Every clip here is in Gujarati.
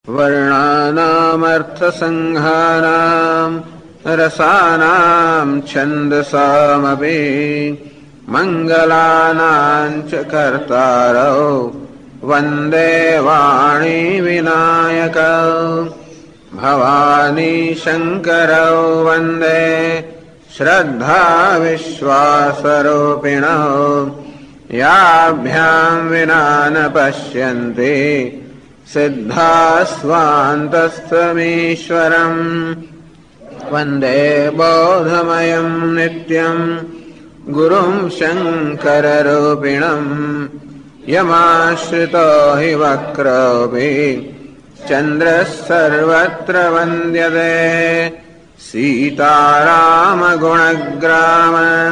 वर्णानामर्थसंहारां रसानां छन्दसामपि मङ्गलानां च कर्तारौ वन्दे वाणी विनायकौ भवानी शङ्करौ वन्दे श्रद्धा विश्वासरूपिणौ याभ्यां विना न पश्यन्ति सिद्धास्वान्तस्थमीश्वरम् वन्दे बोधमयं नित्यं गुरुं शङ्कररूपिणम् यमाश्रितो हि वक्रोऽपि चन्द्रः सर्वत्र वन्द्यते सीतारामगुणग्राम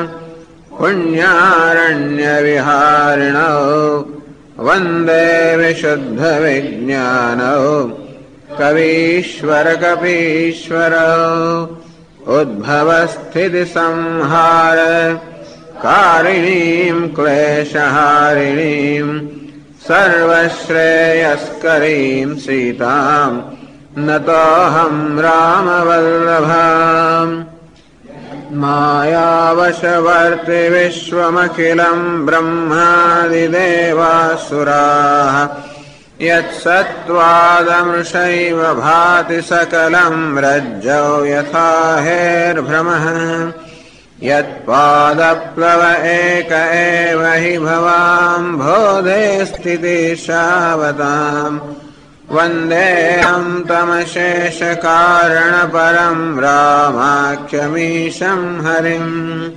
पुण्यारण्यविहारिणौ वन्दे विशुद्धविज्ञानौ कवीश्वरकपीश्वरौ उद्भवस्थितिसंहार कारिणीं क्लेशहारिणीं सर्वश्रेयस्करीं सीतां नतोऽहं रामवल्लभाम् मायावशवर्ति विश्वमखिलं ब्रह्मादिदेवासुराः यत्सत्त्वादमृषैव भाति सकलं रज्जौ यथा हेर्भ्रमः यत्पादप्लव एक एव हि भवाम्भोधे स्थितिशावताम् वन्देऽहं तमशेषकारणपरं रामाख्यमीशं हरिम्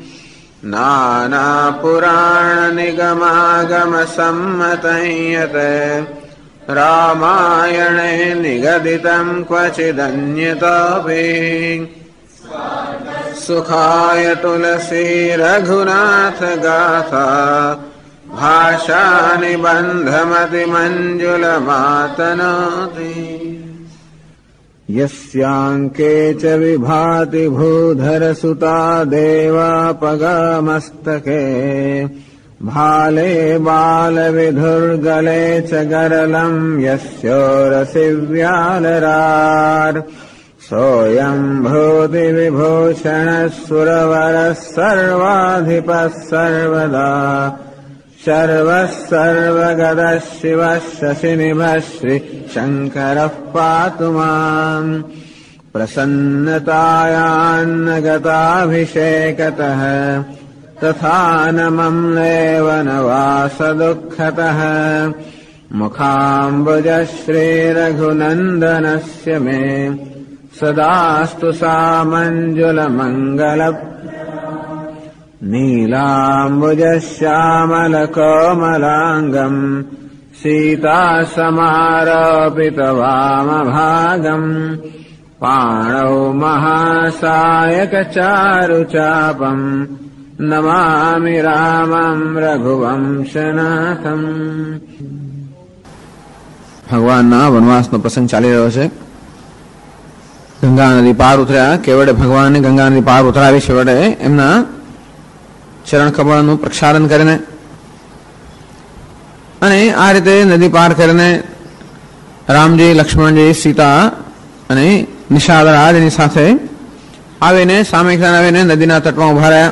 नानापुराणनिगमागमसम्मतं यत् रामायणे निगदितं क्वचिदन्यतोऽपि सुखाय तुलसी रघुनाथ गाथा भाषानिबन्धमतिमञ्जुलमातनोति यस्याङ्के च विभाति भूधरसुता देवापगामस्तके भाले बालविधुर्गले च गरलम् यस्योरसिव्यालरार् सोऽयं भूतिविभूषणः सुरवरः सर्वाधिपः सर्वदा शर्वः सर्वगदः शिवः शशिनिभः श्रीशङ्करः पातु माम् प्रसन्नतायान्नगताभिषेकतः तथा न मम्लेव न वासदुःखतः मुखाम्बुजः श्रीरघुनन्दनस्य मे सदास्तु सामञ्जुलमङ्गल नीलाम्बुजश्यामलकोमलाङ्गम् सीतासमारोपितवामभागम् पाणौ महासायकचारुचापम् नमामि रामं रघुवंशनाथम्। ભગવાનના વનવાસનો પ્રસંગ ચાલી રહ્યો છે. ગંગા નદી પાર ઉતર્યા. કેવડે ભગવાનને ગંગા નદી પાર ઉતરાવી છે વડે એમના ચરણ કમળનું પ્રક્ષાલન કરીને અને આ રીતે નદી પાર કરીને રામજી, લક્ષ્મણજી, સીતા અને નિષાદરાજ એની સાથે આવીને સામે આવીને નદીના તટમાં ઉભા રહ્યા.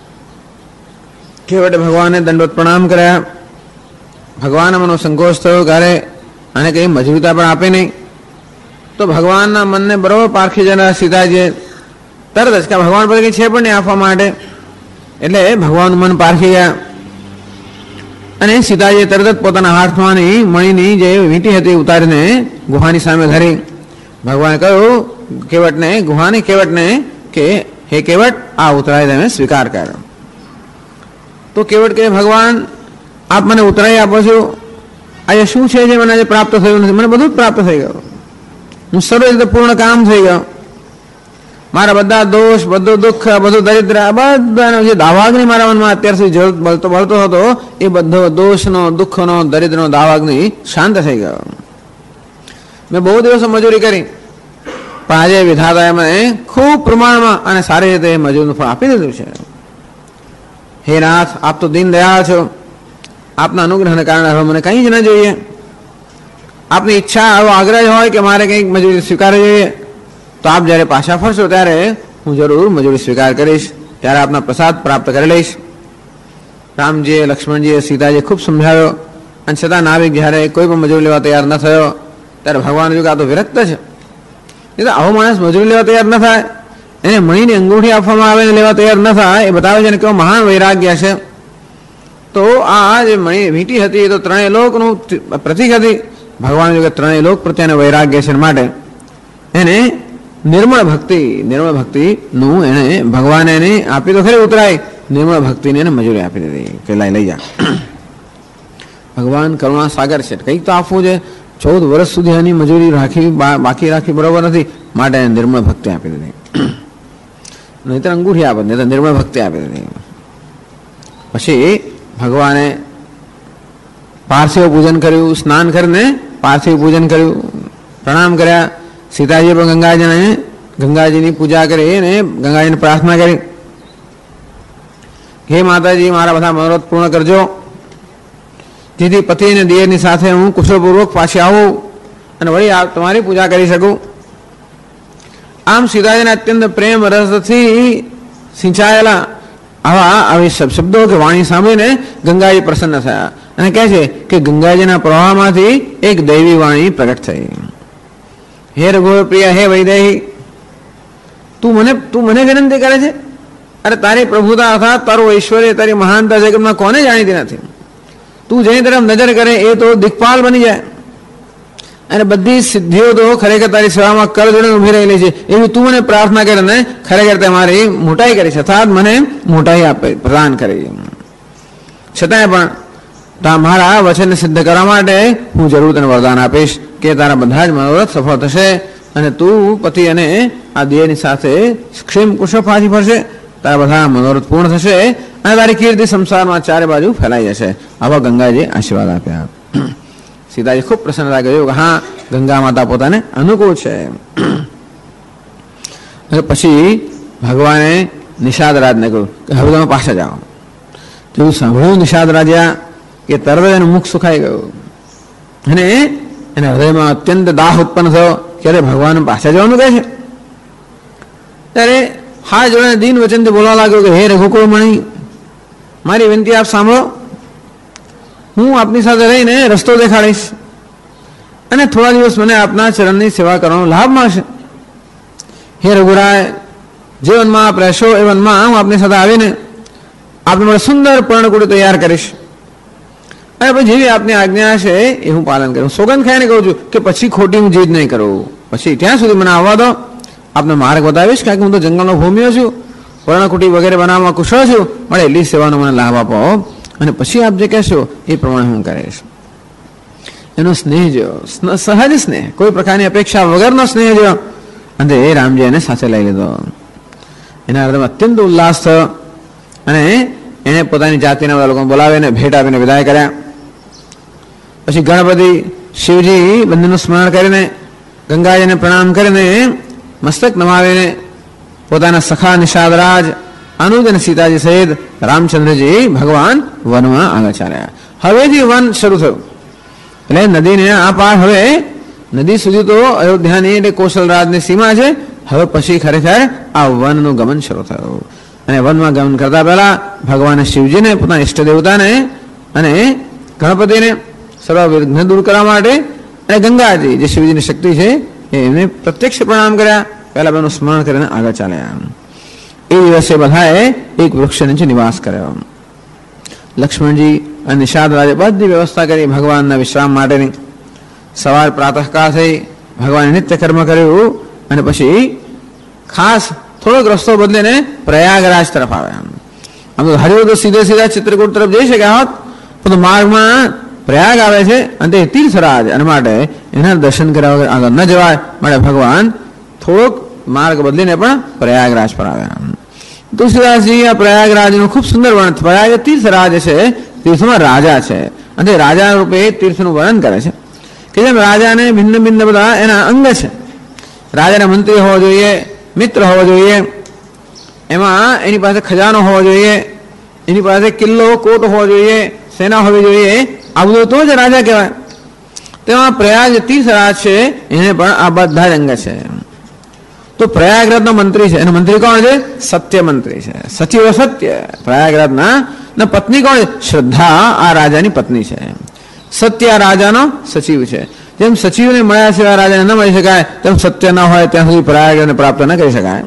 કેવડે ભગવાનને દંડવત પ્રણામ કર્યા. ભગવાન મનો સંકોચ થયો ક્યારે અને કઈ મજબૂતા પણ આપે નહીં. તો ભગવાનના મનને બરોબર પારખી જનાર સીતાજીએ તરત જ કે ભગવાન પર કઈ છે પણ નહીં આપવા માટે, એટલે ભગવાનનું મન પારખી ગયા અને સીતાજીએ તરત જ પોતાના હાથમાંની મણીની જે વીંટી હતી ઉતારીને ગુહાની સામે ધરી. ભગવાને કહ્યું કેવટને, ગુહાની કેવટને કે હે કેવટ, આ ઉતરાય તમે સ્વીકાર કરો. તો કેવટ કે ભગવાન આપ મને ઉતરાઈ આપો છો, આજે શું છે જે મને આજે પ્રાપ્ત થયું નથી? મને બધું જ પ્રાપ્ત થઈ ગયું, હું સર્વ રીતે પૂર્ણ કામ થઈ ગયો. મારા બધા દોષ, બધું દુઃખ, બધું દરિદ્ર, બધાનો જે દાવાગ્નિ મારા મનમાં અત્યાર સુધી બળતો હતો એ બધો દોષનો, દુઃખનો, દરિદ્રનો દાવાગ્નિ શાંત થઈ ગયો. મેં બહુ દિવસો મજૂરી કરી પણ આજે વિધાતાએ મને ખૂબ પ્રમાણમાં અને સારી રીતે મજૂરનું ફળ આપી દીધું છે. હે નાથ, આપ તો દીન દયાળ છો, આપના અનુગ્રહને કારણે હવે મને કંઈ જ ન જોઈએ. આપની ઈચ્છા આવો આગ્રહ હોય કે મારે કંઈક મજૂરી સ્વીકારવી જોઈએ, તો આપ જ્યારે પાછા ફરશો ત્યારે હું જરૂર મજૂરી સ્વીકાર કરીશ, ત્યારે આપના પ્રસાદ પ્રાપ્ત કરી લઈશ. રામજીએ, લક્ષ્મણજીએ, સીતાજીએ ખૂબ સમજાવ્યો, અને છતાં નાવિક જ્યારે કોઈ પણ મજૂરી લેવા તૈયાર ન થયો ત્યારે ભગવાન જોયું કે આ તો વિરક્ત છે. એ તો આવો માણસ મજૂરી લેવા તૈયાર ન થાય, એને મણીની અંગૂઠી આપવામાં આવે ને લેવા તૈયાર ન થાય, એ બતાવે છે ને કેવો મહાન વૈરાગ્ય છે. તો આ જે મણી વીંટી હતી એ તો ત્રણેય લોકનું પ્રતીક હતી. ભગવાન જોયું કે ત્રણેય લોક પ્રત્યેનું વૈરાગ્ય છે, માટે એને નિર્મળ ભક્તિનું એને ભગવાને એને આપી તો ખરી ઉતરાય, નિર્મળ ભક્તિને એને મજૂરી આપી દીધી કે લઈ જા. ભગવાન કરુણા સાગર છે, કંઈક તો આપવું છે. 14 વર્ષ સુધી એની મજૂરી બાકી રાખી બરોબર નથી, માટે એને નિર્મળ ભક્તિ આપી દીધી. નહીતર અંગૂઠી આપે, નહીં તો નિર્મળ ભક્તિ આપી દીધી. પછી ભગવાને પાર્થિવ પૂજન કર્યું, સ્નાન કરીને પાર્થિવ પૂજન કર્યું, પ્રણામ કર્યા. સીતાજી પણ ગંગાજીની પૂજા કરી અને ગંગાજીને પ્રાર્થના કરી, હે માતાજી, મારા બધા મનોરથ પૂર્ણ કરજો, જેથી પતિ અને દિયરની સાથે હું કુશળપૂર્વક પાછી આવું અને વળી તમારી પૂજા કરી શકું. આમ સીતાજીના અત્યંત પ્રેમ રસથી સિંચાયેલા આવી શબ્દો કે વાણી સાંભળીને ગંગાજી પ્રસન્ન થયા અને કહે છે કે ગંગાજીના પ્રવાહમાંથી એક દૈવી વાણી પ્રગટ થઈ. હે રઘુવર પ્રિયા, હે વૈદેહી, તું મને વિનંતી કરે છે? અરે તારી પ્રભુતા અર્થાત તારું ઐશ્વર્ય, તારી મહાનતા જગતમાં કોને જાણીતી નથી. તું જેની તરફ નજર કરે એ તો દિક્પાલ બની જાય, અને બધી સિદ્ધિઓ તો ખરેખર તારી સેવામાં કર જોડે ઉભી રહેલી છે. એવી તું મને પ્રાર્થના કરે ને ખરેખર તે મારી મોટાઈ કરી છે, અર્થાત મને મોટાઈ પ્રદાન કરી. છતાંય પણ મારા વચનને સિદ્ધ કરવા માટે હું જરૂર તને વરદાન આપીશ કે તારા બધા જ મનોરથ સફળ થશે અને તું પતિ અને આ દિયરની સાથે ક્ષેમ કુશળ પાછી ફરશે, તારા બધા મનોરથ પૂર્ણ થશે અને તારી કીર્તિ સંસારમાં ચારે બાજુ ફેલાઈ જશે. આવા ગંગાજી આશીર્વાદ આપ્યા. સીતાજી ખૂબ પ્રસન્નતા કહ્યું કે હા, ગંગા માતા પોતાને અનુકૂળ છે. પછી ભગવાને નિષાદ રાજને કહ્યું કે હવે તમે પાછા જાઓ. તેવું સાંભળ્યું નિષાદ રાજા કે તરત એનું મુખ સુખાઈ ગયું અને એના હૃદયમાં અત્યંત દાહ ઉત્પન્ન થયો કે અરે ભગવાન પાછા જવાનું કહે છે. ત્યારે હા જોડે દીન વચનથી બોલવા લાગ્યો કે હે રઘુકુળમણી, મારી વિનંતી આપ સાંભળો. હું આપની સાથે રહીને રસ્તો દેખાડીશ અને થોડા દિવસ મને આપના ચરણની સેવા કરવાનો લાભ મળશે. હે રઘુરાય, જે વનમાં આપ રહેશો એ વનમાં હું આપની સાથે આવીને આપને મને સુંદર પર્ણકુટી તૈયાર કરીશ અને પછી જેવી આપની આજ્ઞા હશે એ હું પાલન કરું. સોગંદ ખાઈને કહું છું કે પછી ખોટી હું જીદ નહીં કરું. પછી ત્યાં સુધી મને આવવા દો, આપને માર્ગ બતાવીશ, કારણ કે હું તો જંગલનો ભૂમિયો છું, પર્ણકુટી વગેરે બનાવવામાં કુશળ છું, મળે એટલી સેવાનો મને લાભ આપો અને પછી આપ જે કહેશો એ પ્રમાણે હું કરીશ. એનો સ્નેહ જો સહજ સ્નેહ, કોઈ પ્રકારની અપેક્ષા વગરનો સ્નેહ જો, અને એ રામજી એને સાથે લઈ લીધો. એના હૃદયમાં અત્યંત ઉલ્લાસ થયો અને એને પોતાની જાતિના બધા લોકોને બોલાવીને ભેટ આપીને વિદાય કર્યા. પછી ગણપતિ શિવજી બંનેનું સ્મરણ કરીને ગંગાજીને પ્રણામ કરીને મસ્તક નમાવીને પોતાના સખા નિષાદરાજ અનુજ અને સીતાજી સહિત રામચંદ્રજી ભગવાન વનમાં આગળ ચાલ્યા. હવેથી વન શરૂ થયું, એટલે નદીને આ પાર હવે નદી સુધી તો અયોધ્યાની એટલે કૌશલરાજની સીમા છે. હવે પછી ખરેખર આ વનનું ગમન શરૂ થયું અને વનમાં ગમન કરતા પહેલા ભગવાને શિવજીને પોતાના ઈષ્ટ દેવતાને અને ગણપતિને સર્વ વિઘ્ન દૂર કરવા માટે અને ગંગાજી જે શિવજીની શક્તિ છે એમને પ્રત્યક્ષ પ્રણામ કર્યા. પહેલા બેનું સ્મરણ કરીને આગળ ચાલ્યા. એ દિવસે બધાએ એક વૃક્ષ નીચે નિવાસ કર્યો. લક્ષ્મણજી અને નિષાદ રાજે બધી વ્યવસ્થા કરી ભગવાનના વિશ્રામ માટેની. સવાર પ્રાતઃકાળ થઈ ભગવાને નિત્ય કર્મ કર્યું અને પછી ખાસ થોડોક રસ્તો બદલીને પ્રયાગરાજ તરફ આવ્યા. આમ તો હરિયો તો સીધા ચિત્રકૂટ તરફ જઈ શક્યા હોત, પણ માર્ગમાં પ્રયાગ આવે છે અને તે તીર્થરાજ, અને માટે એના દર્શન કર્યા વગર આગળ ન જવાય, માટે ભગવાન થોડોક માર્ગ બદલીને પણ પ્રયાગરાજ પર આવ્યા. તુલસીદાસજી આ પ્રયાગરાજનું ખૂબ સુંદર વર્ણન. પ્રયાગ તીર્થરાજ છે, તીર્થમાં રાજા છે અને રાજા રૂપે તીર્થનું વર્ણન કરે છે કે જેમ રાજાને ભિન્ન ભિન્ન બધા એના અંગ છે. રાજાના મંત્રી હોવો જોઈએ, મિત્ર હોવો જોઈએ, એમાં એની પાસે ખજાનો હોવો જોઈએ, એની પાસે કિલ્લો કોટ હોવો જોઈએ, સેના હોવી જોઈએ. આ બધું તો જ રાજા કહેવાય. તે તેમાં પ્રયાગ તીર્થરાજ છે એને પણ આ બધા જ અંગ છે. તો પ્રયાગરાજ નો મંત્રી છે, એનો મંત્રી કોણ છે? સત્ય મંત્રી છે, સચિવ સત્ય. પ્રયાગરાજ ના પત્ની કોણ છે? શ્રદ્ધા આ રાજાની પત્ની છે. સત્ય રાજાનો સચિવ છે. જેમ સચિવને મળ્યા સિવાય રાજાને ન મળી શકાય, તેમ સત્ય ન હોય ત્યાં સુધી પ્રયાગરાજને પ્રાપ્ત ન કરી શકાય.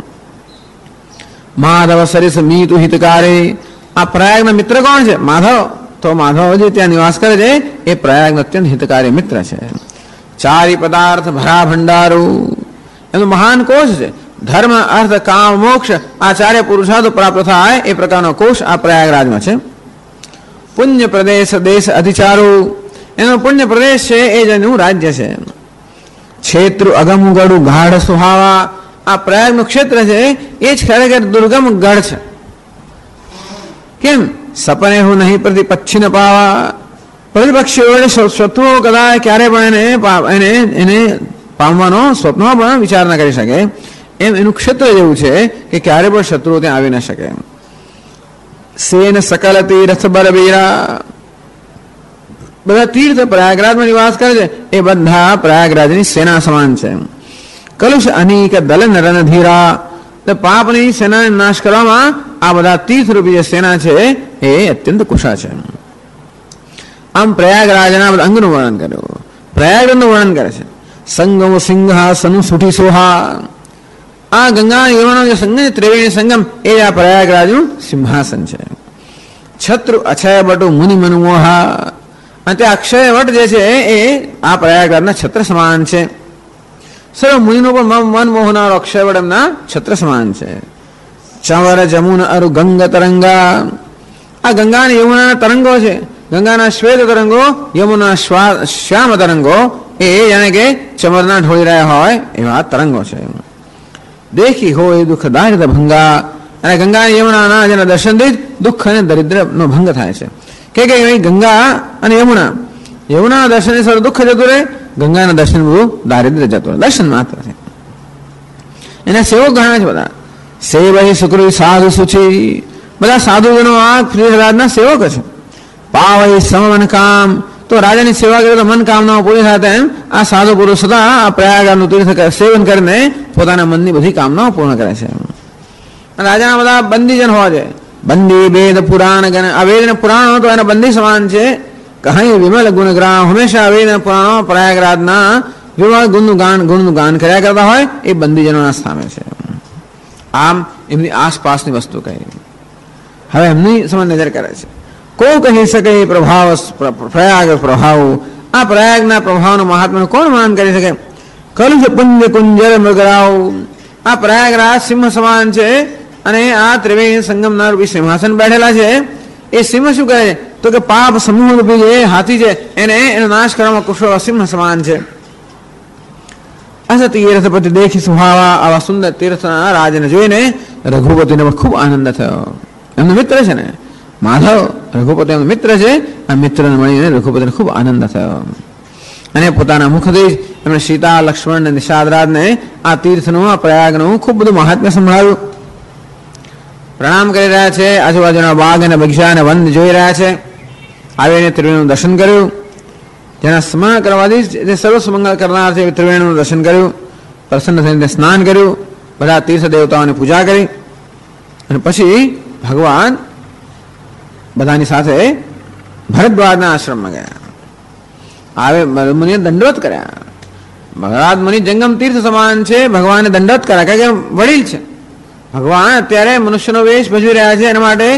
માધવ સરિસ મીતુ હિતકારે, આ પ્રયાગના મિત્ર કોણ છે? માધવ. તો માધવ જે ત્યાં નિવાસ કરે છે એ પ્રયાગનો અત્યંત હિતકારી મિત્ર છે. ચારી પદાર્થ ભરા ભંડારો, એનો મહાન કોષ છે. ધર્મ અર્થ કામ મોક્ષ આ ચારે પુરુષાર્થ પ્રાપ્ત થાય એ પ્રકારનો કોષ આ પ્રયાગરાજમાં છે. પુણ્ય પ્રદેશ દેશ અધિચારો, એનો પુણ્ય પ્રદેશ છે એ જેનું રાજ્ય છે. ક્ષેત્ર અગમ ગડું ગાઢ સુહાવા, આ પ્રયાગનું ક્ષેત્ર છે એ જ ખરેખર દુર્ગમ ગઢ છે. કેમ? સપને હું નહીં પ્રતિપક્ષી પાવા, પ્રતિપક્ષીઓને શત્રુઓ કદાચ ક્યારે પણ એને પામવાનો સ્વપ્નમાં પણ વિચાર ન કરી શકે, એમ એનું ક્ષેત્ર જેવું છે કે ક્યારે પણ શત્રુઓ ત્યાં આવી ન શકે. સેન સકલ તીર્થ બરબીરા, બધા તીર્થ પ્રયાગરાજમાં નિવાસ કરે છે એ બધા પ્રયાગરાજની સેના સમાન છે. કલુષ અનેક દલ નરનધીરા, પાપની સેનાને નાશ કરવામાં આ બધા તીર્થરૂપી જે સેના છે એ અત્યંત કુશળ છે. આમ પ્રયાગરાજના બધા અંગનું વર્ણન કર્યું. પ્રયાગરાજનું વર્ણન કરે છે. સંગમ સિંહાસન સુઠી સોહા, આ ગંગા યમુના જે સંગમ ત્રિવેણી સંગમ એ આ પ્રયાગરાજનું સિંહાસન છે. છત્રુ અક્ષય બટુ મુનિ મનમોહા, અને તે અક્ષય વટ જે છે એ આ પ્રયાગરાજના છત્ર સમાન છે. સર્વ મુનિનો પણ મન મોહનારો અક્ષય વટ એમના છત્ર સમાન છે. ચવર જમુન અરુ ગંગ તરંગા, આ ગંગા અને યમુનાના તરંગો છે. ગંગાના શ્વેત તરંગો, યમુના શ્યામ તરંગો, એ જાણે કે ચમરના ઢોળી રહ્યા હોય એવા તરંગો છે. દેખી હોય દુઃખ દારિદ્ર ભંગા, અને ગંગા અને યમુનાના જેના દર્શનથી દુઃખ અને દરિદ્રનો ભંગ થાય છે. કે ગંગા અને યમુનાના દર્શનથી સર દુઃખ જતું રહે, ગંગાના દર્શન બધું દારિદ્ર જતું રહે. દર્શન માત્ર છે. એના સેવક ઘણા છે બધા. સેવહી સુકૃતિ સાધુ સુચી, બધા સાધુજનો આ પ્રયાગરાજના સેવક છે. પાવહી સમવન કામ, તો રાજાની સેવા કરે તો મન કામનાઓ પૂરી થાય એમ આ સાધુ પુરુષ હતા આ પ્રયાગરાજનું તીર્થ સેવન કરીને પોતાના મનની બધી કામનાઓ પૂર્ણ કરે છે. રાજાના બધા બંદીજન હોવા છે. બંદી વેદ પુરાણ ગણ, આ વેદ અને પુરાણો તો એના બંદી સમાન છે. કહી વિમલ ગુણગ્રામ, હંમેશા વેદ અને પુરાણો પ્રયાગરાજના વિમલ ગુણનું ગાન કર્યા કરતા હોય એ બંદીજનોના સ્થાને છે. આમ એમની આસપાસની વસ્તુ કહી. હવે એમની સમજ નજર કરે છે. કો કહી શકે પ્રભાવ પ્રયાગ પ્રભાવ, આ પ્રયાગના પ્રભાવનો મહાત્માનું કોણ માન કરી શકે? કલુષ પુંજ કુંજર મૃગરાવ, આ પ્રયાગરાજ સિંહ સમાન છે અને આ ત્રિવેણી સંગમના રૂપી સિંહાસન બેઠેલા છે. એ સિંહ શું કહે છે? તો કે પાપ સમૂહ રૂપી જે હાથી છે એનો નાશ કરવામાં કુશળ સિંહ સમાન છે. અસ તીર્થપતિ દેખી સુહાવા, આવા સુંદર તીર્થના રાજને જોઈને રઘુપતિને ખૂબ આનંદ થયો. એમનો મિત્ર છે ને માધવ, રઘુપતિ એમનો મિત્ર છે. આ મિત્રને મળીને રઘુપતિને ખૂબ આનંદ થયો અને પોતાના મુખથી એમણે સીતા લક્ષ્મણ અને નિષાદરાજને આ તીર્થનું આ પ્રયાગનું ખૂબ બધું મહાત્મ્ય સંભળાવ્યું. પ્રણામ કરી રહ્યા છે. આજુબાજુના બાગ અને બગીચા અને વન જોઈ રહ્યા છે. આવીને ત્રિવેણીનું દર્શન કર્યું. જેના સ્મરણ કરવાથી જે સર્વ સુમંગળ કરનાર છે ત્રિવેણીનું દર્શન કર્યું. પ્રસન્ન થઈને સ્નાન કર્યું. બધા તીર્થ દેવતાઓની પૂજા કરી અને પછી ભગવાન બધાની સાથે ભરદ્વાજના આશ્રમમાં ગયા. આવે મુનિએ દંડવત કર્યા. ભરદ્વાજ મુનિ જંગમ તીર્થ સમાન છે. ભગવાને દંડવત કર્યા કારણ કે વડીલ છે. ભગવાન અત્યારે મનુષ્યનો વેશ ભજવી રહ્યા છે. એના માટે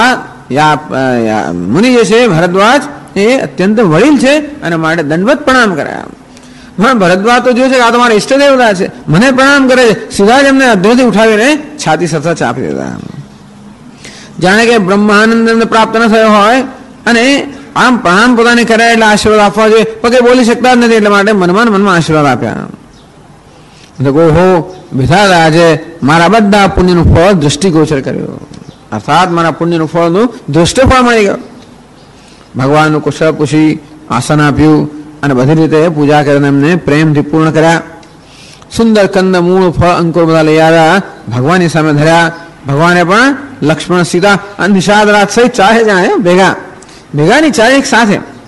આ મુનિ જે છે ભરદ્વાજ એ અત્યંત વડીલ છે અને માટે દંડવત પ્રણામ કર્યા. ભરદ્વાજ તો જોયું છે કે આ તમારા ઈષ્ટ દેવતા છે, મને પ્રણામ કરે છે. સીધા જ એમને અધ્યોથી ઉઠાવીને છાતી સાથે ચાપી દીધા. જાણે કે બ્રહ્માનંદ એમને પ્રાપ્ત ન થયો હોય અને આમ પ્રણામ પોતાને કર્યા એટલે આશીર્વાદ આપવા જોઈએ પણ કઈ બોલી શકતા જ નથી. એટલે માટે મનમાં આશીર્વાદ આપ્યા. ઓહો વિધાતા આજે મારા બધા પુણ્યનું ફળ દ્રષ્ટિગોચર કર્યું, અર્થાત મારા પુણ્યનું ફળનું દૃષ્ટિ ફળ મળી ગયું. ભગવાનનું કુશળ પૂછી આસન આપ્યું અને બધી રીતે પૂજા કરીને એમને પ્રેમથી પૂર્ણ કર્યા. સુંદર કંદ મૂળ ફળ અંકુર બધા લઈ આવ્યા, ભગવાનની સામે ધર્યા. ભગવાને પણ લક્ષ્મણ સીતા અને નિષાદરાજ સહિત ચારે જણા ભેગાની ચારે એક સાથે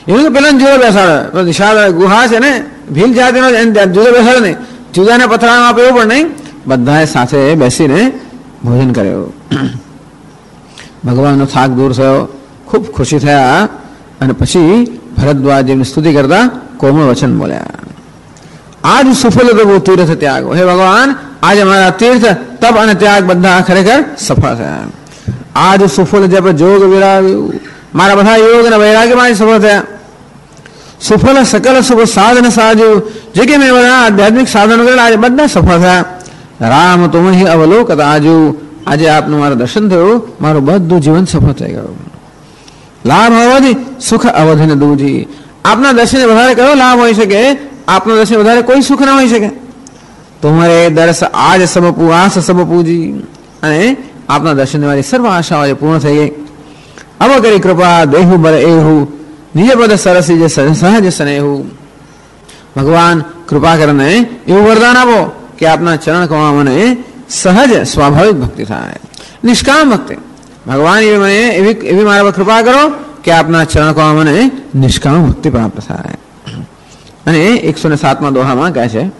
એવું તો પેલા જુદો બેસાડે નિશાળ ગુહા છે ને ભીલ જાતિનો જુદો બેસાડે નહીં, જુદાને પથરામાં આપે એવું પણ નહીં, બધાએ સાથે બેસીને ભોજન કર્યું. ભગવાનનો થાક દૂર થયો, ખૂબ ખુશી થયા અને પછી ભરદ્વાજની સ્તુતિ કરતા કોમળ વચન બોલ્યા. આજ સુફળ પ્રભુ તીર્થ ત્યાગ. હે ભગવાન, આજે અમારા તીર્થ તપ અને ત્યાગ બધા ખરેખર સફળ થયા. આજ સુફળ જપ જોગ વિરાવ્યું, મારા બધા યોગ અને વૈરાગ્યમાં સફળ થયા. સુફળ સકલ શુભ સાધન સાજ્યું, જે કે મેં બધા આધ્યાત્મિક સાધનો કરેલા આજે બધા સફળ થયા. રામ તુમ હિ અવલોકત આજુ, આજે આપનું મારું દર્શન થયું, મારું બધું જીવન સફળ થઈ ગયું. લાભ હોવાથી સુખ અવધિને દૂજી. આપના દર્શન વધારે કયો લાભ હોઈ શકે? આપના દર્શન વધારે કોઈ સુખ ના હોઈ શકે. તુમ્હારે દર્શ આજ સબ આસ સબ પૂજી. અને આપના દર્શન મારી સર્વ આશાઓ પૂર્ણ થઈ ગઈ. અવ કરી કૃપા દેહુ બર એહુ, નિજ પદ સરસી જે સહજ સ્નેહુ. ભગવાન કૃપા કરીને એવું વરદાન આપો કે આપના ચરણ કમળમાં મને સહજ સ્વાભાવિક ભક્તિ થાય, નિષ્કામ ભક્તિ. ભગવાન એવી મારા પર કૃપા કરો કે આપના ચરણ કમળમાં મને નિષ્કામ ભક્તિ પ્રાપ્ત થાય. અને 107મા દોહામાં કહે છે,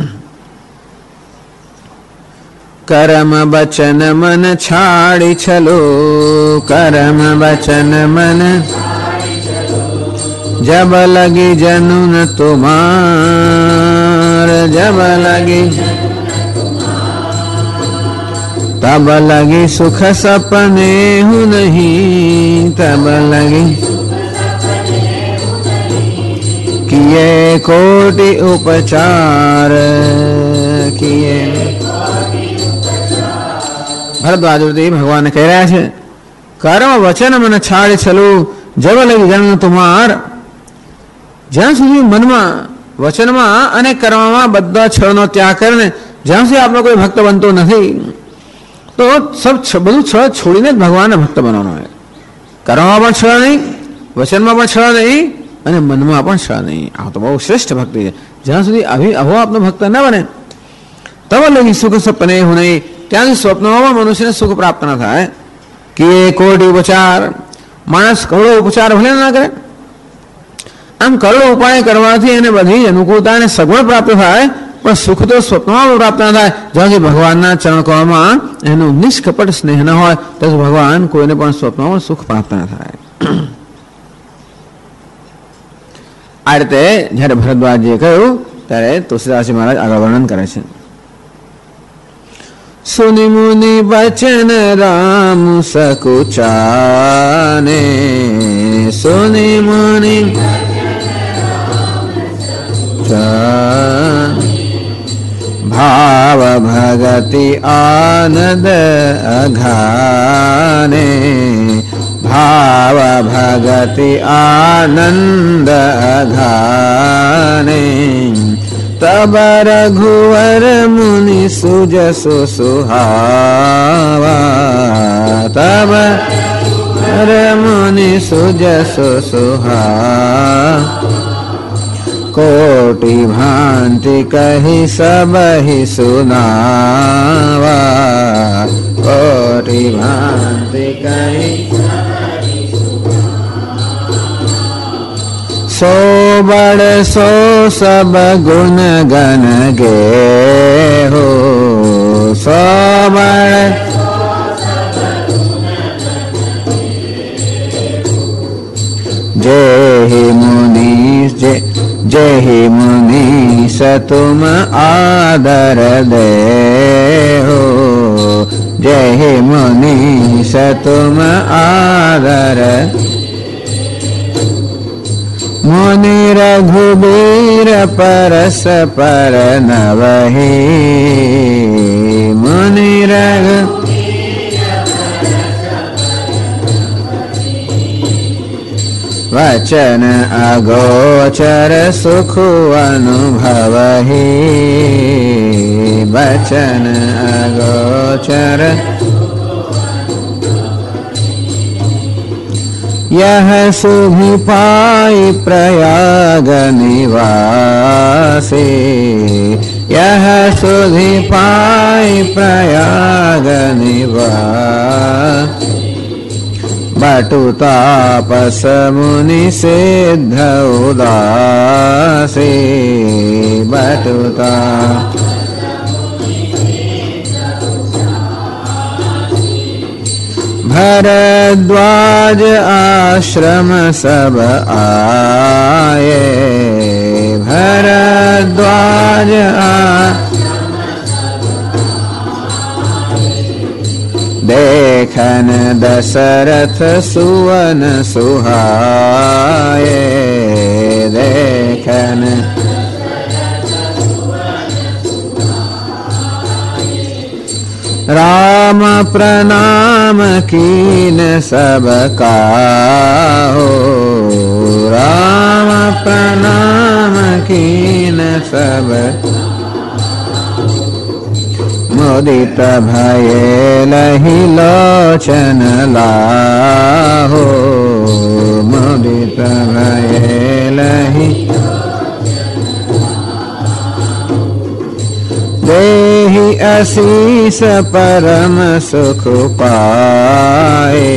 કરમ બચન મન છાડી છલો, કરમ બચન મન જબ લગી જનુન તુમાર, જબ લગી તબ લગી સુખ સપને હું નહીં, તબ લગી કિએ કોટિ ઉપચાર, કિએ. ભરદ્વાજ ભગવાન કહી રહ્યા છે, કર્મ વચન મને છાડી છલું જબ લગી જન્મ તુમાર. જ્યાં સુધી મનમાં, વચનમાં અને કર્મમાં બધા છળનો ત્યાગ કરીને જ્યાં સુધી આપનો કોઈ ભક્ત બનતો નથી, તો બધું છળ છોડીને જ ભગવાનના ભક્ત બનવાનો હોય. કર્મમાં પણ છળ નહીં, વચનમાં પણ છળ નહીં અને મનમાં પણ છળ નહીં. આ તો બહુ શ્રેષ્ઠ ભક્તિ છે. જ્યાં સુધી અહો આપનો ભક્ત ન બને તબ લગી સુખ સપને હું નહીં, ત્યાંથી સ્વપ્નમાં મનુષ્યને સુખ પ્રાપ્ત ન થાય. કે કોટી ઉપચાર, માણસ કરોડો ઉપચાર ભલે ના કરે, આમ કરોડો ઉપાય કરવાથી એને બધી અનુકૂળતા અને સગવડ પ્રાપ્ત થાય, પણ સુખ તો સ્વપ્નમાં પ્રાપ્ત ના થાય. જ્યાંથી ભગવાનના ચરણ કમળમાં એનું નિષ્કપટ સ્નેહ ન હોય ત્યાં ભગવાન કોઈને પણ સ્વપ્નમાં સુખ પ્રાપ્ત ના થાય. આ રીતે જયારે ભરદ્વાજજીએ કહ્યું ત્યારે તુલસીદાસજી મહારાજ આગળ વર્ણન કરે છે. સુનિ મુનિ બચન રામ સકુચાને, સુનિ મુનિ ભાવ ભગતિ આનંદ અઘાને, ભાવ ભગતિ આનંદ અઘાને. તબ રઘુવર મુનિ સુજસુ સુહાવા, તબ મુનિ સુજસુ સુહા. કોટિ ભાંતિ કહી સબહિ સુનાવા, કોટિ ભાંતિ કહી સો બડ સો સબ ગુણ ગન ગે હો, સો બડ જેહિ મુનિ જેહિ મુનિ સતુમ આદર દે હો, જેહિ મુનિ સતુમ આદર. મુનિ રઘુબીર પરસ પર નવહી, મુનિ રઘુ વચન અગોચર સુખ અનુભવહી, વચન અગોચર. यह सुभि पाई प्रयाग निवासे, यह सुभि पाई प्रयाग निवास. बटु तापस मुनि सिद्ध उदासी बटुता भरद्वाज आश्रम सब आए भरद्वाज देखन दशरथ सुवन सुहाए देखन राम प्रणाम कीन सब काहो राम प्रणाम कीन सब मुदित भये लहि लोचन लाहो मुदित भये लहि देहि असीस परम सुख पाए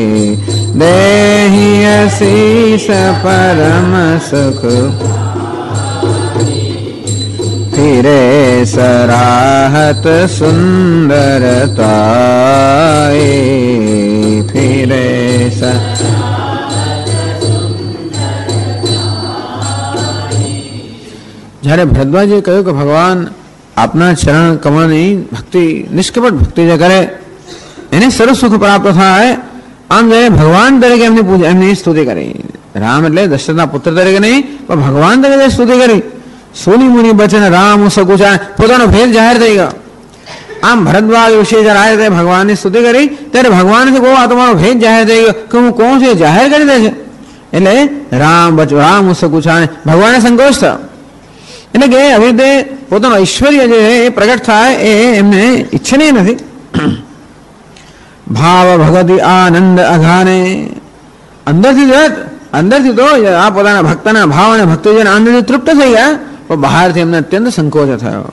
देहि असीस परम सुख फिरे सराहत सुंदरताए फिरे જ્યારે ભરદ્વાજે કહ્યું કે ભગવાન આપના ચરણ કમળની ભક્તિ નિષ્કપટ ભક્તિ જે કરે એને સર્વ સુખ પ્રાપ્ત થાય આમ જ્યારે ભગવાન તરીકે એમની પૂજા એમની સ્તુતિ કરી રામ એટલે દશરથના પુત્ર તરીકે નહીં પણ ભગવાન તરીકે સ્તુતિ કરી સોની મુનિ બચન રામ સકુચા પોતાનો ભેદ જાહેર થઈ ગયો આમ ભરદ્વાજ વિશે જ્યારે ભગવાનની સ્તુતિ કરી ત્યારે ભગવાન કહો આ તમારો ભેદ જાહેર થઈ ગયો કે હું કોણ છું એ જાહેર કરી દે છે એટલે રામ સકુચા ભગવાને સંકોચ થયો એટલે કે આવી રીતે પોતાનો ઐશ્વર્ય જે એ પ્રગટ થાય એ એમને ઈચ્છનીય નથી ભાવ ભગતિ આનંદ અઘાને અંદરથી તો આ પોતાના ભક્તના ભાવ અને ભક્તિ જેને આનંદથી તૃપ્ત થઈ ગયા પણ બહારથી એમને અત્યંત સંકોચ થયો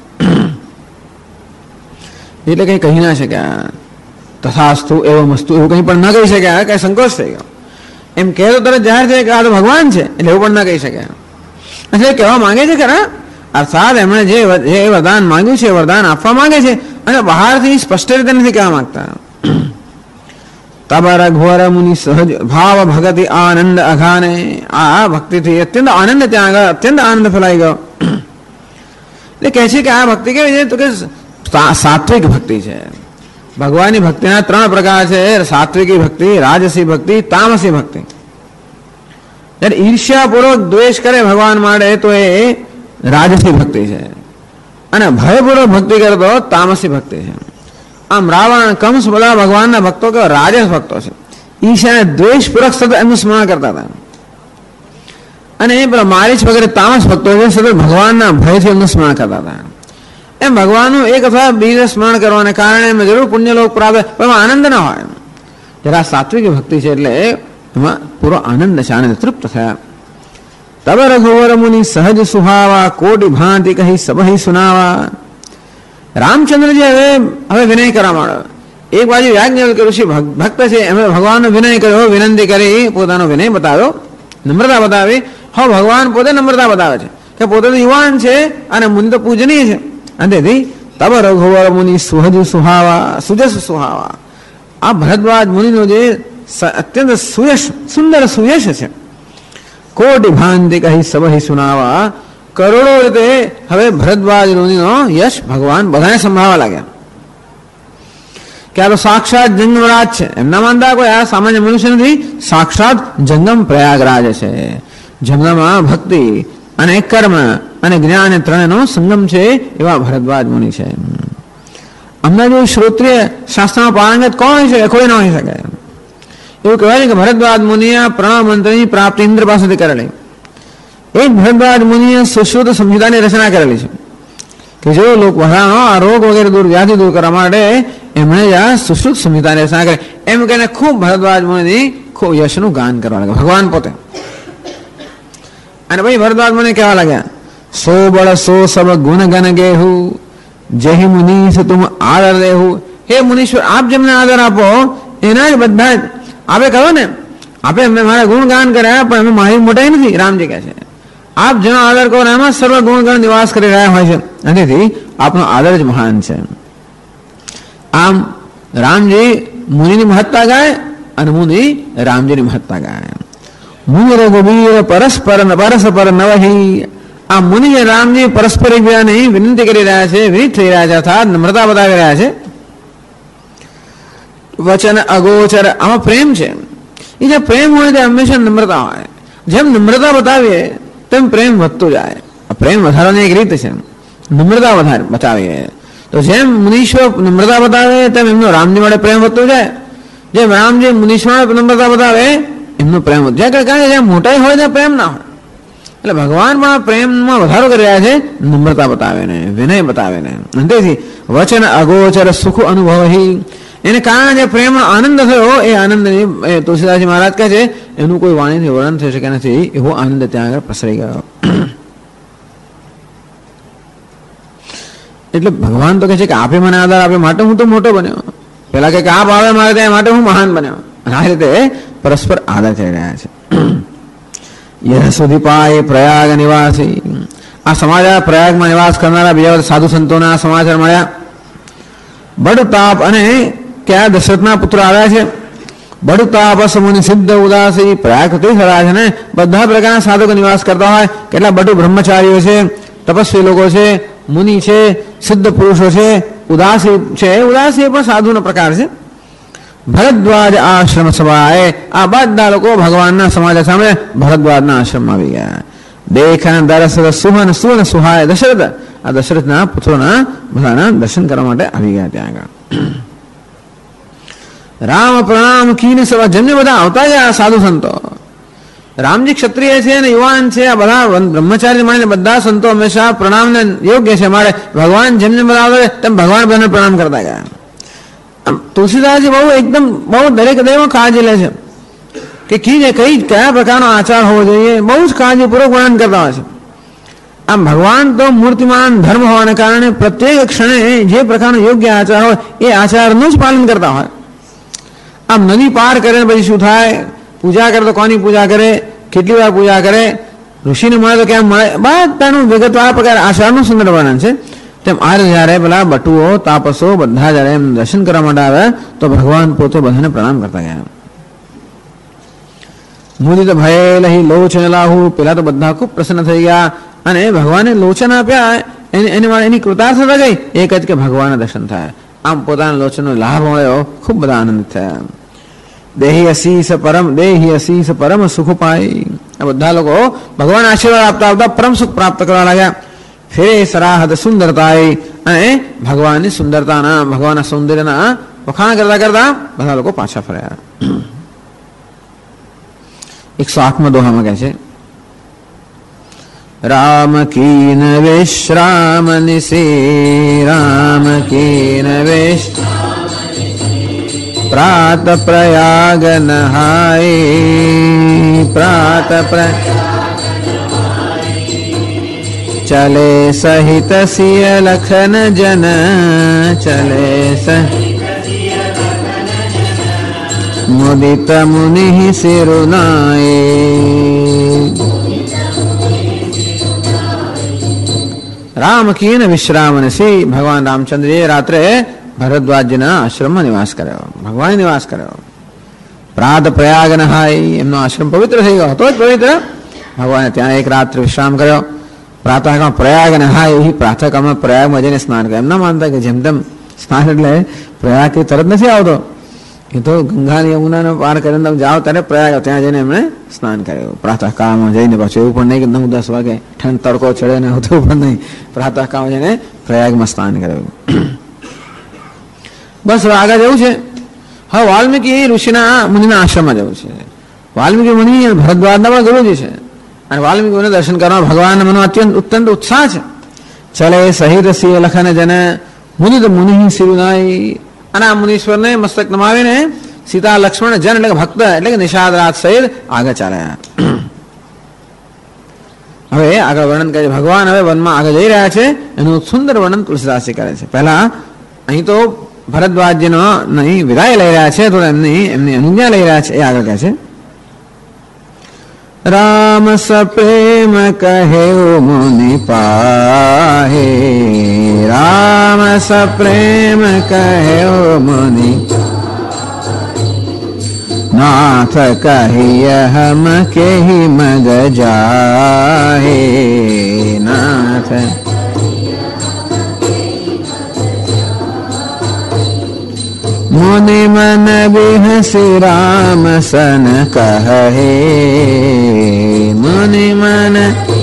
એટલે કઈ કહી ના શક્યા તથાસ્તુ એવો મસ્તુ એવું કઈ પણ ના કહી શક્યા કઈ સંકોચ થઈ ગયો એમ કહે તો તરત જાહેર થાય કે આ તો ભગવાન છે એટલે એવું પણ ના કહી શક્યા એટલે કહેવા માંગે છે ખરા અર્થાત એમણે જે વરદાન માંગ્યું છે વરદાન આપવા માંગે છે અને બહારથી સ્પષ્ટ રીતે નથી કહેવા માંગતા તબ રઘુવર મુનિ સહજ ભાવ ભગતિ આનંદ અઘાને આ ભક્તિથી અત્યંત આનંદ ત્યાં આગળ અત્યંત આનંદ ફેલાઈ ગયો એટલે કહે છે કે આ ભક્તિ કેવી છે તો કે સાત્વિક ભક્તિ છે ભગવાનની ભક્તિના ત્રણ પ્રકાર છે સાત્વિકી ભક્તિ રાજસી ભક્તિ તામસી ભક્તિ જ્યારે ઈર્ષ્યાપૂર્વક દ્વેષ કરે ભગવાન માટે તો એ રાજસી ભક્તિ છે અને ભયપૂર્વક ભક્તિ કરે તો તામસી ભક્તિ છે આમ રાવણ કંસ બધા ભગવાનના ભક્તો કે રાજસ ભક્તો છે ઈર્ષ્યા અને દ્વેષપૂર્વક સતત એમનું સ્મરણ કરતા હતા અને એ પેલા મારીચ વગેરે તામસ ભક્તો છે સતત ભગવાનના ભયથી એમનું સ્મરણ કરતા હતા એમ ભગવાનનું એક અથવા બીજે સ્મરણ કરવાને કારણે એમને જરૂર પુણ્યલોક પ્રાપ્ત પણ આનંદ ના હોય જરા સાત્વિક ભક્તિ છે એટલે એમાં પૂરો આનંદ છે આનંદ તૃપ્ત થયા તબ રઘુવર મુનિ સહજ સુહાવા કોટી ભાંતિ કહી સબહી સુનાવા રામચંદ્રજી હવે વિનય કરવા માંડ્યો એક બાજુ યાજ્ઞવલ્ક્ય ઋષિ ભક્ત છે એમણે ભગવાનનો વિનય કર્યો વિનંતી કરી પોતાનો વિનય બતાવ્યો નમ્રતા બતાવી હવે ભગવાન પોતે નમ્રતા બતાવે છે કે પોતે તો યુવાન છે અને મુનિ તો પૂજનીય છે અને તેથી તબ રઘુવર મુનિ સુહજ સુહાવા સુજસ સુહાવા આ ભરદ્વાજ મુનિનો જે અત્યંત સુયશ સુંદર સુયશ છે કોટી ભાંતિ કહી સબહી સુનાવા કરોડો રીતે હવે ભરદ્વાજ મુનિનો યશ ભગવાન બધાને સંભળાવા લાગ્યા કે આ તો સાક્ષાત જંગમરાજ છે એમના માનતા કોઈ આ સામાન્ય મનુષ્ય નથી સાક્ષાત જંગમ પ્રયાગરાજ છે જંગમમાં ભક્તિ અને કર્મ અને જ્ઞાન ત્રણેયનો સંગમ છે એવા ભરદ્વાજ મુનિ છે હમણાં જો શ્રોત્રિય શાસ્ત્રમાં પારંગત કોણ હોય છે કોઈ ન હોઈ શકે એવું કહેવાય છે કે ભરદ્વાજ મુનિએ પ્રણવ મંત્રની પ્રાપ્તિ ઇન્દ્ર પાસેથી કરેલી એ ભરદ્વાજ મુનિએ સુશ્રુત સંહિતાની રચના કરેલી છે કે જો લોક વહાણો આ રોગ વગેરે વ્યાધિ દૂર કરવા માટે એમણે આ સુશ્રુત સંહિતાની રચના કરી એમ કહીને ખૂબ ભરદ્વાજ મુનિની ખૂબ યશનું ગાન કરવા લાગ્યા ભગવાન પોતે અને પછી ભરદ્વાજ મુનિ કહેવા લાગ્યા સો બળ સો સબ ગુણ ગન ગેહુ જય મુનિ તુમ આદર દેહુ હે મુનીશ્વર આપ જેમને આદર આપો એના જ બધા આપે કહ્યું ને, આપે અમે મારા ગુણગાન કર્યા પણ અમે મારી મોટાઈ નથી. રામજી કહે છે આપ જેનો આદર કરો એમાં સર્વ ગુણગણ નિવાસ કરી રહ્યા હોય છે, તેથી આપનો આદર જ મહાન છે. આમ રામજી મુનિની મહત્તા ગાય અને મુનિ રામજીની મહત્તા ગાય. મુનિ રઘુવીર પરસ્પર નવહી. આ મુનિ રામજી પરસ્પર એકબીજાની વિનંતી કરી રહ્યા છે, વિનીત થઈ રહ્યા છે, અર્થાત નમ્રતા બતાવી રહ્યા છે. વચન અગોચર, આમાં પ્રેમ છે. એ જે પ્રેમ હોય તે હંમેશા નમ્રતા હોય. જેમ નમ્રતા બતાવીએ તેમ પ્રેમ વધતો જાય. પ્રેમ વધારવાની એક રીત છે, નમ્રતા બતાવીએ તો જેમ મુનીશ્વર નમ્રતા બતાવે તેમ એમનો રામજી માટે પ્રેમ વધતો જાય. જેમ રામજી મુનીશ્વર નમ્રતા બતાવે એમનો પ્રેમ વધતો જાય. કારણ કે જ્યાં મોટાઈ હોય ત્યાં પ્રેમ ના હોય. એટલે ભગવાન પણ પ્રેમમાં વધારો કરી રહ્યા છે, નમ્રતા બતાવે ને વિનય બતાવે ને. તેથી વચન અગોચર સુખ અનુભવ, એને કારણે જે પ્રેમનો આનંદ થયો એ આનંદ તુલસીદાસજી મહારાજ કહે છે એનું કોઈ વાણીથી વર્ણન થઈ શકે નથી, એવો આનંદ ત્યાં આગળ પ્રસરી ગયો. એટલે ભગવાન તો કહે છે કે આપે મને આધાર આપે માટે હું તો મોટો બન્યો. પેલા કે આપ આવે મારે ત્યાં માટે હું મહાન બન્યો. આ રીતે પરસ્પર આદર થઈ રહ્યા છે. યહ સુધી પાય પ્રયાગ નિવાસી, આ સમાચાર પ્રયાગમાં નિવાસ કરનારા બીજા બધા સાધુ સંતોના સમાચાર મળ્યા. બડતાપ અને કયા દશરથના પુત્ર આવ્યા છે. બડતાપ સમુનિ સિદ્ધ ઉદાસી, પ્રયાગ તીર્થરાજ ને બધા પ્રકારના સાધકો નિવાસ કરતા હોય. કેટલા બડુ બ્રહ્મચારીઓ છે, તપસ્વી લોકો છે, મુનિ છે, સિદ્ધ પુરુષો છે, ઉદાસી છે. ઉદાસી પણ સાધુનો પ્રકાર છે. ભરદ્વાજ આશ્રમ સભાએ, આ બધા લોકો ભગવાનના સમાચાર સામે ભરદ્વાજના આશ્રમમાં આવી ગયા. દેખન દરસ સુહન સુવન સુહાય દશરથ, આ દશરથના પુત્રોના બધાના દર્શન કરવા માટે આવી ગયા ત્યાં આગળ. રામ પ્રણામ કીને સભા, જેમને બધા આવતા ગયા સાધુ સંતો. રામજી ક્ષત્રિય છે અને યુવાન છે, આ બધા બ્રહ્મચારી મળીને બધા સંતો હંમેશા પ્રણામને યોગ્ય છે. મારે ભગવાન જેમને બધા આવે તેમ ભગવાન બધાને પ્રણામ કરતા ગયા. તુલસીદાસજી બહુ એકદમ બહુ દરેક દેવો કાળજી લે છે કે કયા પ્રકારનો આચાર હોવો જોઈએ, બહુ જ કાળજીપૂર્વક વર્ણન કરતા હોય છે. આમ ભગવાન તો મૂર્તિમાન ધર્મ હોવાને કારણે પ્રત્યેક ક્ષણે જે પ્રકારનો યોગ્ય આચાર હોય એ આચારનું જ પાલન કરતા હોય. આમ નદી પાર કરે પછી શું થાય, પૂજા કરે તો કોની પૂજા કરે, કેટલી વાર પૂજા કરે, ઋષિને મળે તો ક્યાં મળે, બધાનું વિગતવાર પ્રકાર આચારનું સુંદર વર્ણન છે. તેમ આ જયારે પેલા બટુઓ તાપસો બધા જયારે એમ દર્શન કરવા માટે આવે તો ભગવાન પોતે બધાને પ્રણામ કરતા ગયા. મુદિત ભયેલહી લોચન લાહુ, પેલા તો બધા ખૂબ પ્રસન્ન થઈ ગયા અને ભગવાને લોચન આપ્યા. એની કૃતાર્થતા ગઈ એક જ કે ભગવાનના દર્શન થાય. આમ પોતાના લોચનનો લાભ મળ્યો, ખૂબ બધા આનંદ થયા. દેહી અસીસ પરમ સુખ પાય, આ બધા લોકો ભગવાન આશીર્વાદ આપતા આપતા પરમ સુખ પ્રાપ્ત કરવા લાગ્યા. ફેરે સરાહત સુંદરતાએ, અને ભગવાનની સુંદરતાના ભગવાનના સૌંદર્યના વખાણ કરતા કરતા બધા લોકો પાછા ફર્યા. 108 દોહામાં કહે છે રામ કીન વિશ્રામ નિસી, રામ કીન પ્રાત પ્રયાગ નહાય, પ્રાત ચલે સહિત સિય લખન જન, ચલે મુદિત મુનિ સિરુનાય. રામ કીન વિશ્રામ નિસી, ભગવાન રામચંદ્રએ રાત્રે ભરદ્વાજના આશ્રમમાં નિવાસ કર્યો, ભગવાન નિવાસ કર્યો. પ્રાત પ્રયાગ નહાય, એમનો આશ્રમ પવિત્ર થઈ ગયો હતો જ પવિત્ર. ભગવાને ત્યાં એક રાત્રે વિશ્રામ કર્યો. પ્રાતઃકાળ પ્રયાગ નહાય, એ પ્રાતઃકાળમાં પ્રયાગમાં જઈને સ્નાન કરે. એમ ના માનતા કે જેમ તેમ સ્નાન એટલે પ્રયાગ કે તરત નથી આવતો. એ તો ગંગા યમુનાને પાર કરીને તમે જાઓ ત્યારે પ્રયાગ, ત્યાં જઈને એમણે સ્નાન કર્યું પ્રાતઃકાળમાં જઈને. પાછું એવું પણ નહીં કે 9-10 વાગે ઠંડ તડકો ચડે ને આવતું પણ નહીં. પ્રાતઃકાળમાં જઈને પ્રયાગમાં સ્નાન કર્યું. બસ હવે આગળ જવું છે. હવે વાલ્મીકી ઋષિના મુનિના આશ્રમમાં જવું છે. વાલ્મીકી મુનિ ભરદ્વાજના પણ ગુરુજી છે અને વાલ્મીકીને દર્શન કરવા ભગવાન મનો અત્યંત ઉત્સાહ છે. ચલે સહિત સિંહ લખન જન, મુનિત મુનિ સિરુનાઈ, અને આ મુનીશ્વરને મસ્તક નમાવીને સીતા લક્ષ્મણ જન એટલે કે ભક્ત એટલે કે નિષાદ રાજ સહિત આગળ ચાલ્યા. હવે આગળ વર્ણન કરે ભગવાન હવે વનમાં આગળ જઈ રહ્યા છે, એનું સુંદર વર્ણન તુલસીદાસજી કરે છે. પહેલા અહીં તો ભરદ્વાજનો નહીં વિદાય લઈ રહ્યા છે, થોડા એમની અનુજ્ઞા લઈ રહ્યા છે. એ આગળ કહે છે, રામ સપ્રેમ કહે મુનિ પાહે, રામ સપ્રેમ કહે મુનિ, નાથ કહિય હમ કેહી મગ જાહે, નાથ मुनि मन बिहसी राम सन कहे, मुनि मन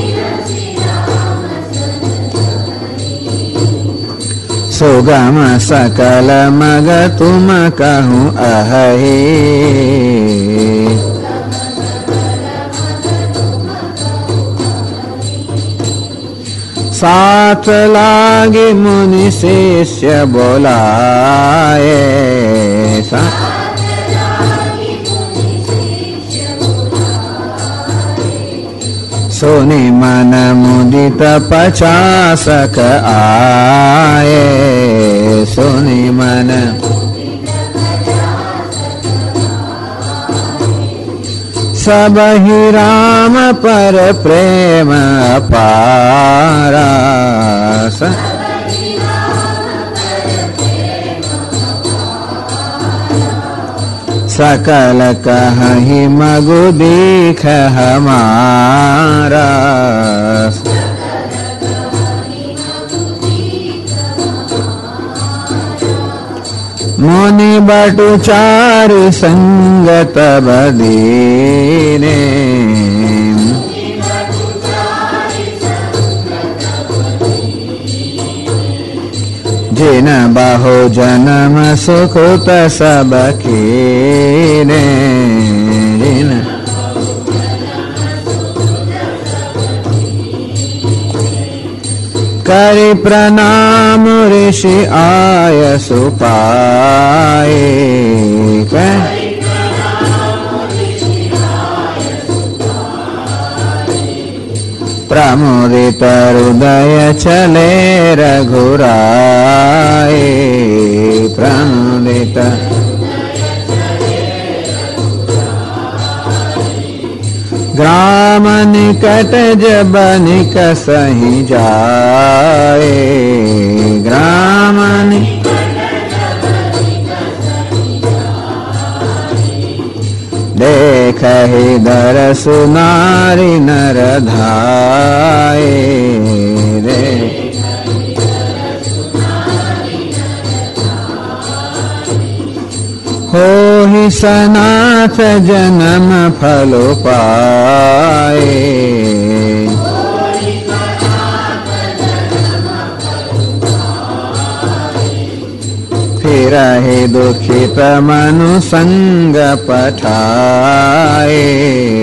सुगम सकल मग तुम कहूँ अहे, साथ लागे मुनि शिष्य बोलाए, सोने मन मुदित 50 आए, सोने मन सब ही राम पर प्रेम अपारा, सकल कहि मगु दीख हमारा, मुनि बटु चारि संगत बदीने, जिन बहु जन्म सुकृत सब कीने, जिन करि प्रणाम ऋषि आय सुपाए, प्रमुदित हृदय चले रघुराए, प्रमुदित ग्राम निकट जब निकसहि जाए, ग्राम देखहि दरसु नारी नर धाये, रे होहि सनाथ जन्म फल पाए, फिरहि दुखित मनु संग पठाए,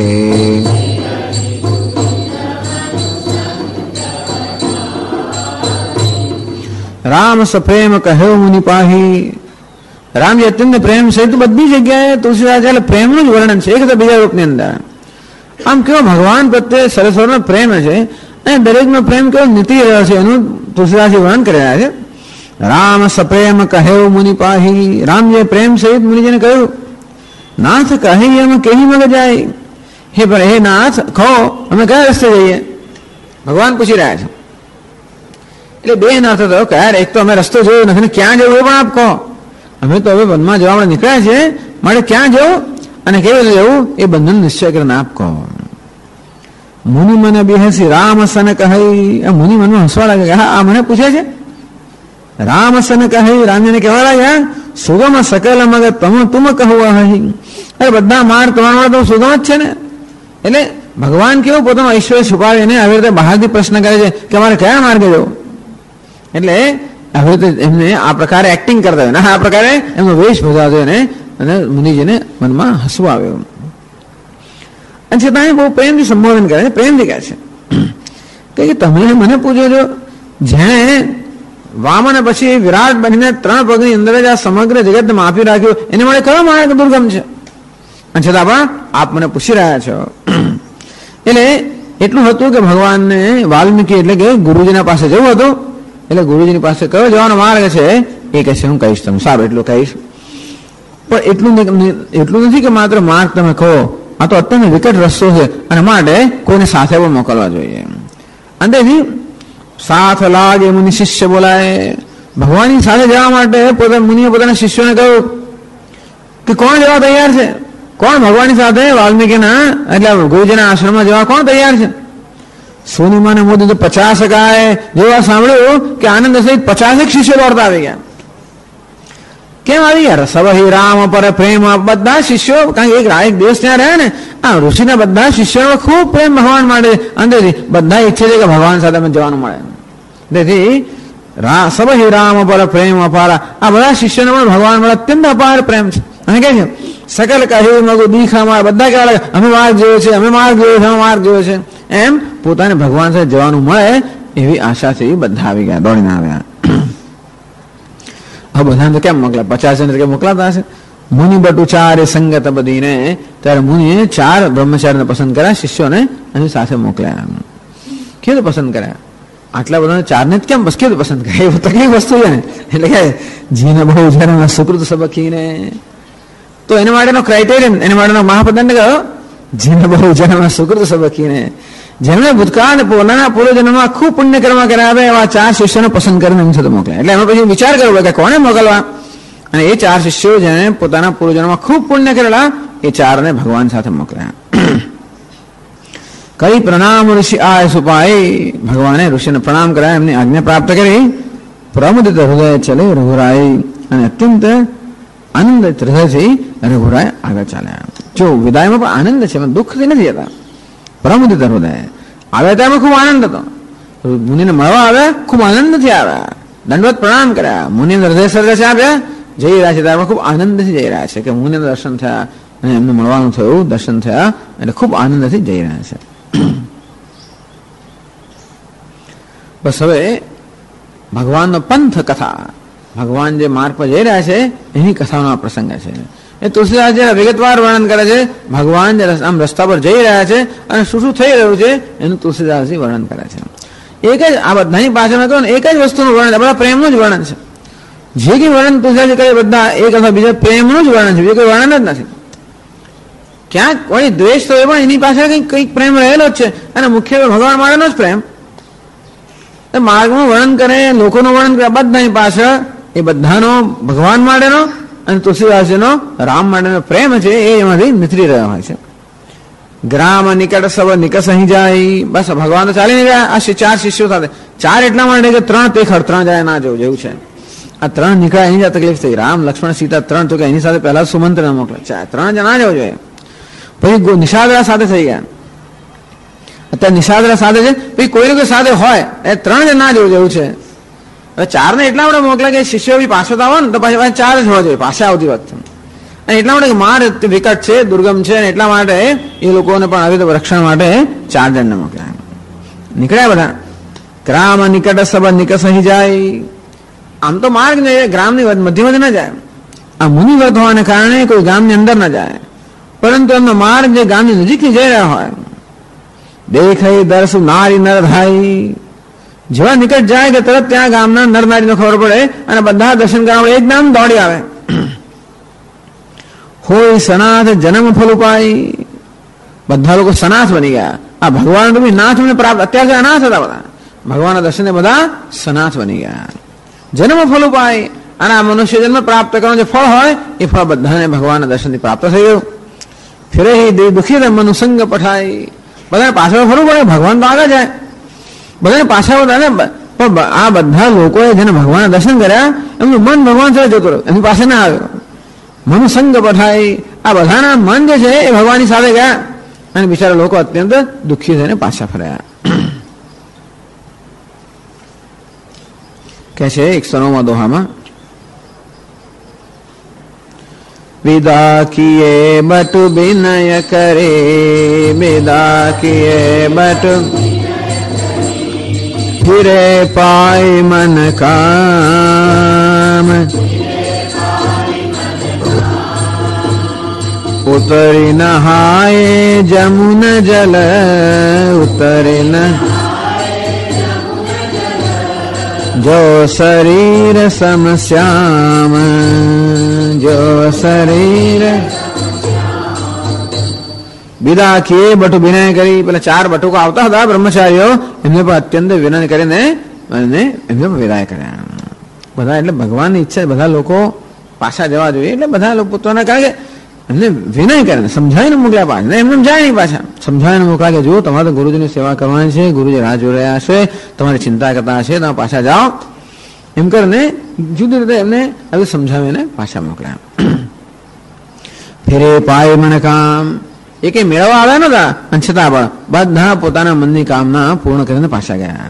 राम सप्रेम कहो मुनि पाही. રામજી અત્યંત પ્રેમ સહિત બધી જગ્યાએ તુલસીદાસ એટલે પ્રેમનું જ વર્ણન છે, એક તો બીજા રૂપની અંદર. આમ કેવો ભગવાન પ્રત્યે સરસ્વરનો પ્રેમ છે અને દરેકનો પ્રેમ કેવો નીતિ રહ્યો છે એનું તુલસીદાસજી વર્ણન કરી રહ્યા છે. રામ સપ્રેમ કહ્યો મુનિ પાહી, રામજીએ પ્રેમ સહિત મુનિજીને કહ્યું, નાથ કહી એમ કેવી મગ જાય, હે નાથ કહો અમે કયા રસ્તે જઈએ, ભગવાન પૂછી રહ્યા છે. એટલે બે નાથ હતો, કયા એક તો અમે રસ્તો જોયો નથી, ક્યાં જવું એ પણ આપ કહો, અમે તો હવે વનમાં જવા માટે નીકળ્યા છે, મારે ક્યાં જવું અને કેવી રીતે જવું એ બંધન નિશ્ચય કરીને આપ કહો. મુનિ મને બેહસી રામ સન કહી, મુનિ મનમાં હસવા લાગે, હા આ મને પૂછે છે. રામ સન કહી, રામજીને કહેવા લાગ્યા, સુગમ સકલ મગ તુમ કહું અહીં, અરે બધા માર્ગ તમારા માટે તો સુગમ જ છે ને. એટલે ભગવાન કેવું પોતાનો ઐશ્વર્ય છુપાવીને આવી રીતે બહારથી પ્રશ્ન કરે છે કે અમારે કયા માર્ગે જવું. એટલે હવે તો એમને આ પ્રકારે એક્ટિંગ કરતા હોય ને આ પ્રકારે એમનો વેશ ભજાવતો અને મુનિજીને મનમાં હસવું આવ્યું. અને છતાં બહુ પ્રેમથી સંબોધન કરે છે, પ્રેમથી કહે છે કે તમે મને પૂછો છો, જેણે વામન પછી વિરાટ બનીને 3 પગની અંદર જ આ સમગ્ર જગત માપી રાખ્યું, એને મળે કયો માર્ગ દુર્ગમ છે, અને છતાં પણ આપ મને પૂછી રહ્યા છો. એટલે એટલું હતું કે ભગવાનને વાલ્મીકી એટલે કે ગુરુજીના પાસે જવું હતું. એટલે ગુરુજીની પાસે કયો જવાનો માર્ગ છે એ કહેશે હું કહીશ તમે, સારું એટલું કહીશ. પણ એટલું નથી કે માત્ર માર્ગ તમે કહો, આ તો અત્યંત વિકટ રસ્તો છે અને માટે કોઈને સાથે પણ મોકલવા જોઈએ. અંતેથી સાથ લાગે મુનિ શિષ્ય બોલાય. ભગવાનની સાથે જવા માટે મુનિએ પોતાના શિષ્યોને કહ્યું કે કોણ જવા તૈયાર છે? કોણ ભગવાનની સાથે વાલ્મીકીના એટલે ગુરુજીના આશ્રમમાં જવા કોણ તૈયાર છે? સોનીમાને મોદી તો 50 ગાય જેવા સાંભળ્યું કે આનંદ સહિત 50 શિષ્યો દોડતા આવી ગયા. કેમ આવી ગયા? સવહી રામ પર પ્રેમ. બધા શિષ્યો, કારણ કે એક દિવસ ત્યાં રહ્યા ને, આ ઋષિના બધા શિષ્યો ખૂબ પ્રેમ ભગવાન માટે. અંદરથી બધા ઈચ્છે છે કે ભગવાન સાથે અમે જવાનું મળે. તેથી સવહી રામ પર પ્રેમ અપાર. આ બધા શિષ્યોને પણ ભગવાન મળે અત્યંત અપાર પ્રેમ છે. અને કે છે સકલ કહ્યું મગુ દીખામાં, બધા કહેવા લાગે અમે માર્ગ જોયો છે, અમે માર્ગ જોયો છે, અમે માર્ગ જોયો છે. એમ પોતાને ભગવાન સાથે જવાનું મળે એવી આશાથી બધા આવી ગયા, દોડીને આવ્યા. હવે બધાને તો કેમ મોકલ્યા? 50 જણ મોકલાતા હશે. મુનિ બટુ 4 સંગત બધીને, ત્યારે મુનિએ 4 બ્રહ્મચારીને પસંદ કર્યા, શિષ્યોને એની સાથે મોકલ્યા. કેવું પસંદ કર્યા? આટલા બધા 4 ને કેમ બસ કેવું પસંદ કર્યા? એવું તકલીફ વસ્તુ છે ને. એટલે કે જીને બહુ જરા સુકૃત સબકીને, તો એના માટેનો ક્રાઇટેરિયન, એના માટેનો મહાપદંડ કયો? જીને બહુ જરા સુકૃત સબકીને, જેમણે ભૂતકાળ પોતાના પૂર્વજન્મમાં ખૂબ પુણ્ય કર્મ કર્યા આવે એવા 4 શિષ્યોને પસંદ કરીને એમની સાથે મોકલ્યા. એટલે એમાં પછી વિચાર કરવો કે કોને મોકલવા, અને એ 4 શિષ્યો જેને પોતાના પૂર્વજન્મમાં ખૂબ પુણ્ય કરેલા એ 4ને ભગવાન સાથે મોકલ્યા. કઈ પ્રણામ ઋષિ આય સુપાય. ભગવાને ઋષિને પ્રણામ કર્યા, એમની આજ્ઞા પ્રાપ્ત કરી. પ્રમુદિત હૃદય ચલે રઘુરાય. અને અત્યંત આનંદિત હૃદયથી રઘુરાય આગળ ચાલ્યા. જો વિદાયમાં પણ આનંદ છે, દુઃખથી નથી જતા. પ્રમુદિત હૃદય આવ્યા ત્યારે ખૂબ આનંદ હતો. મુનિને મળવા આવ્યા, ખૂબ આનંદથી આવ્યા, દંડવત પ્રણામ કર્યા. મુનિને હૃદય સરસ આવ્યા, જઈ રહ્યા છે ત્યારે ખૂબ આનંદથી જઈ રહ્યા છે કે મુનિને દર્શન થયા અને એમને મળવાનું થયું, દર્શન થયા એટલે ખૂબ આનંદથી જઈ રહ્યા છે. બસ હવે ભગવાનનો પંથ કથા, ભગવાન જે માર્ગ પર જઈ રહ્યા છે એની કથાનો આ પ્રસંગ છે. એ તુલસીદાસ વિગતવાર વર્ણન કરે છે. ભગવાન આમ રસ્તા પર જઈ રહ્યા છે અને શું શું થઈ રહ્યું છે એનું તુલસીદાસજી વર્ણન કરે છે. એક જ આ બધાની પાછળ એક જ વસ્તુનું વર્ણન, બધા પ્રેમનું જ વર્ણન છે. જે કંઈ વર્ણન તુલસીદાસજી કરે બધા એક અથવા બીજા પ્રેમનું જ વર્ણન છે, બીજું કોઈ વર્ણન જ નથી. ક્યાંક કોઈ દ્વેષ તો એ પણ એની પાછળ કંઈક પ્રેમ રહેલો જ છે, અને મુખ્ય ભગવાન માટેનો જ પ્રેમ. માર્ગનું વર્ણન કરે, લોકોનું વર્ણન કરે, બધાની પાછળ એ બધાનો ભગવાન માટેનો અને તુલસીદાસજીનો રામ માટેનો પ્રેમ છે એ એમાંથી નીતરી રહ્યો હોય છે. ગ્રામ નિકટ સબ નિકસ અહીં જાય. બસ ભગવાન તો ચાલી નહીં ગયા આ 4 શિષ્યો સાથે. 4 એટલા માટે કે 3 તેખડ 3 જાય ના જવું જેવું છે. આ 3 નીકળ્યા એની તકલીફ થઈ. રામ લક્ષ્મણ સીતા 3 તો કે એની સાથે પહેલા સુમંત્ર મોકલે. 3 જણા જવું જોઈએ. પછી નિષાદરા સાથે થઈ ગયા. અત્યારે નિષાદરા સાથે છે, પછી કોઈને કોઈ સાથે હોય એ 3 જણ ના જવું જેવું છે. હવે 4 ને એટલા માટે મોકલે કે શિષ્યો બી પાછો આવો ને તો પાછી 4 જ હોવા જોઈએ પાછા આવતી વખતે. અને એટલા માટે માર વિકટ છે, દુર્ગમ છે, અને એટલા માટે એ લોકોને પણ આવી રક્ષણ માટે 4 જણને મોકલ્યા. નીકળ્યા બધા. ગ્રામ નિકટ સબ નિકસ અહીં જાય. આમ તો માર્ગ ને ગ્રામની મધ્યમાં ના જાય. આ મુનિવ્રત હોવાને કારણે કોઈ ગામની અંદર ના જાય, પરંતુ એમનો માર્ગ જે ગામની નજીકથી જઈ રહ્યા હોય. દેખાય દર્શ નારી નર થાય. જેવા નિકટ જાય કે તરત ત્યાં ગામના નર નારીનો ખબર પડે અને બધા દર્શન કરવા એકદમ દોડી આવે. હોય સનાથ જન્મ ફલ ઉપાય. બધા લોકો સનાથ બની ગયા. આ ભગવાન રૂપી નાથ પ્રાપ્ત. અત્યારે અનાથ હતા બધા, ભગવાનના દર્શને બધા સનાથ બની ગયા. જન્મ ફલ ઉપાય. અને આ મનુષ્ય જન્મ પ્રાપ્ત કરવાનું જે ફળ હોય એ ફળ બધાને ભગવાનના દર્શનથી પ્રાપ્ત થઈ ગયું. ફિરે દુઃખી મનુસંગ પઠાય. બધાને પાછળ ફરવું પડે, ભગવાન તો આગળ જાય. બધાને પાછળ પણ આ બધા લોકોએ જેને ભગવાનના દર્શન કર્યા એમનું મન ભગવાન સાથે જતું રહ્યું, એમની પાસે ના આવ્યો. મનુસંગ પઠાય. આ બધાના મન જે છે એ ભગવાનની સાથે ગયા અને બિચારા લોકો અત્યંત દુઃખી થઈને પાછા ફર્યા. કે છે 109 દોહામાં, વિદા કિએ બટુ વિનય કરે. વિદા કિએ બટુ ફિરે પાય મન કામ. ઉતરી નહાય જમુન જલ. ઉતરી ન जो शरीर समश्याम, जो शरीर વિદા કિએ બટુ વિનય કરી. પેલા 4 બટુકો આવતા હતા બ્રહ્મચારીઓ, એમને પણ અત્યંત વિનય કરીને એમને વિદાય કર્યા. બધા એટલે ભગવાનની ઈચ્છા બધા લોકો પાછા જવા જોઈએ, એટલે બધા લોકો પોતાના કારણ કે એમને વિનય કરીને સમજાવીને મોકલ્યા પાછા. એમને જાય નહીં પાછા, સમજાવીને મોકલ્યા કે જો તમારે ગુરુજીની સેવા કરવાની છે, ગુરુજી રાહ જોઈ રહ્યા હશે, તમારી ચિંતા કરતા હશે, તમે પાછા જાઓ એમ કરીને જુદી રીતે એમને આવી સમજાવીને પાછા મોકલ્યા. ફેરે પાય મને કામ, એ કઈ મેળવવા આવ્યા નતા, અને છતાં પણ બધા પોતાના મનની કામના પૂર્ણ કરીને પાછા ગયા.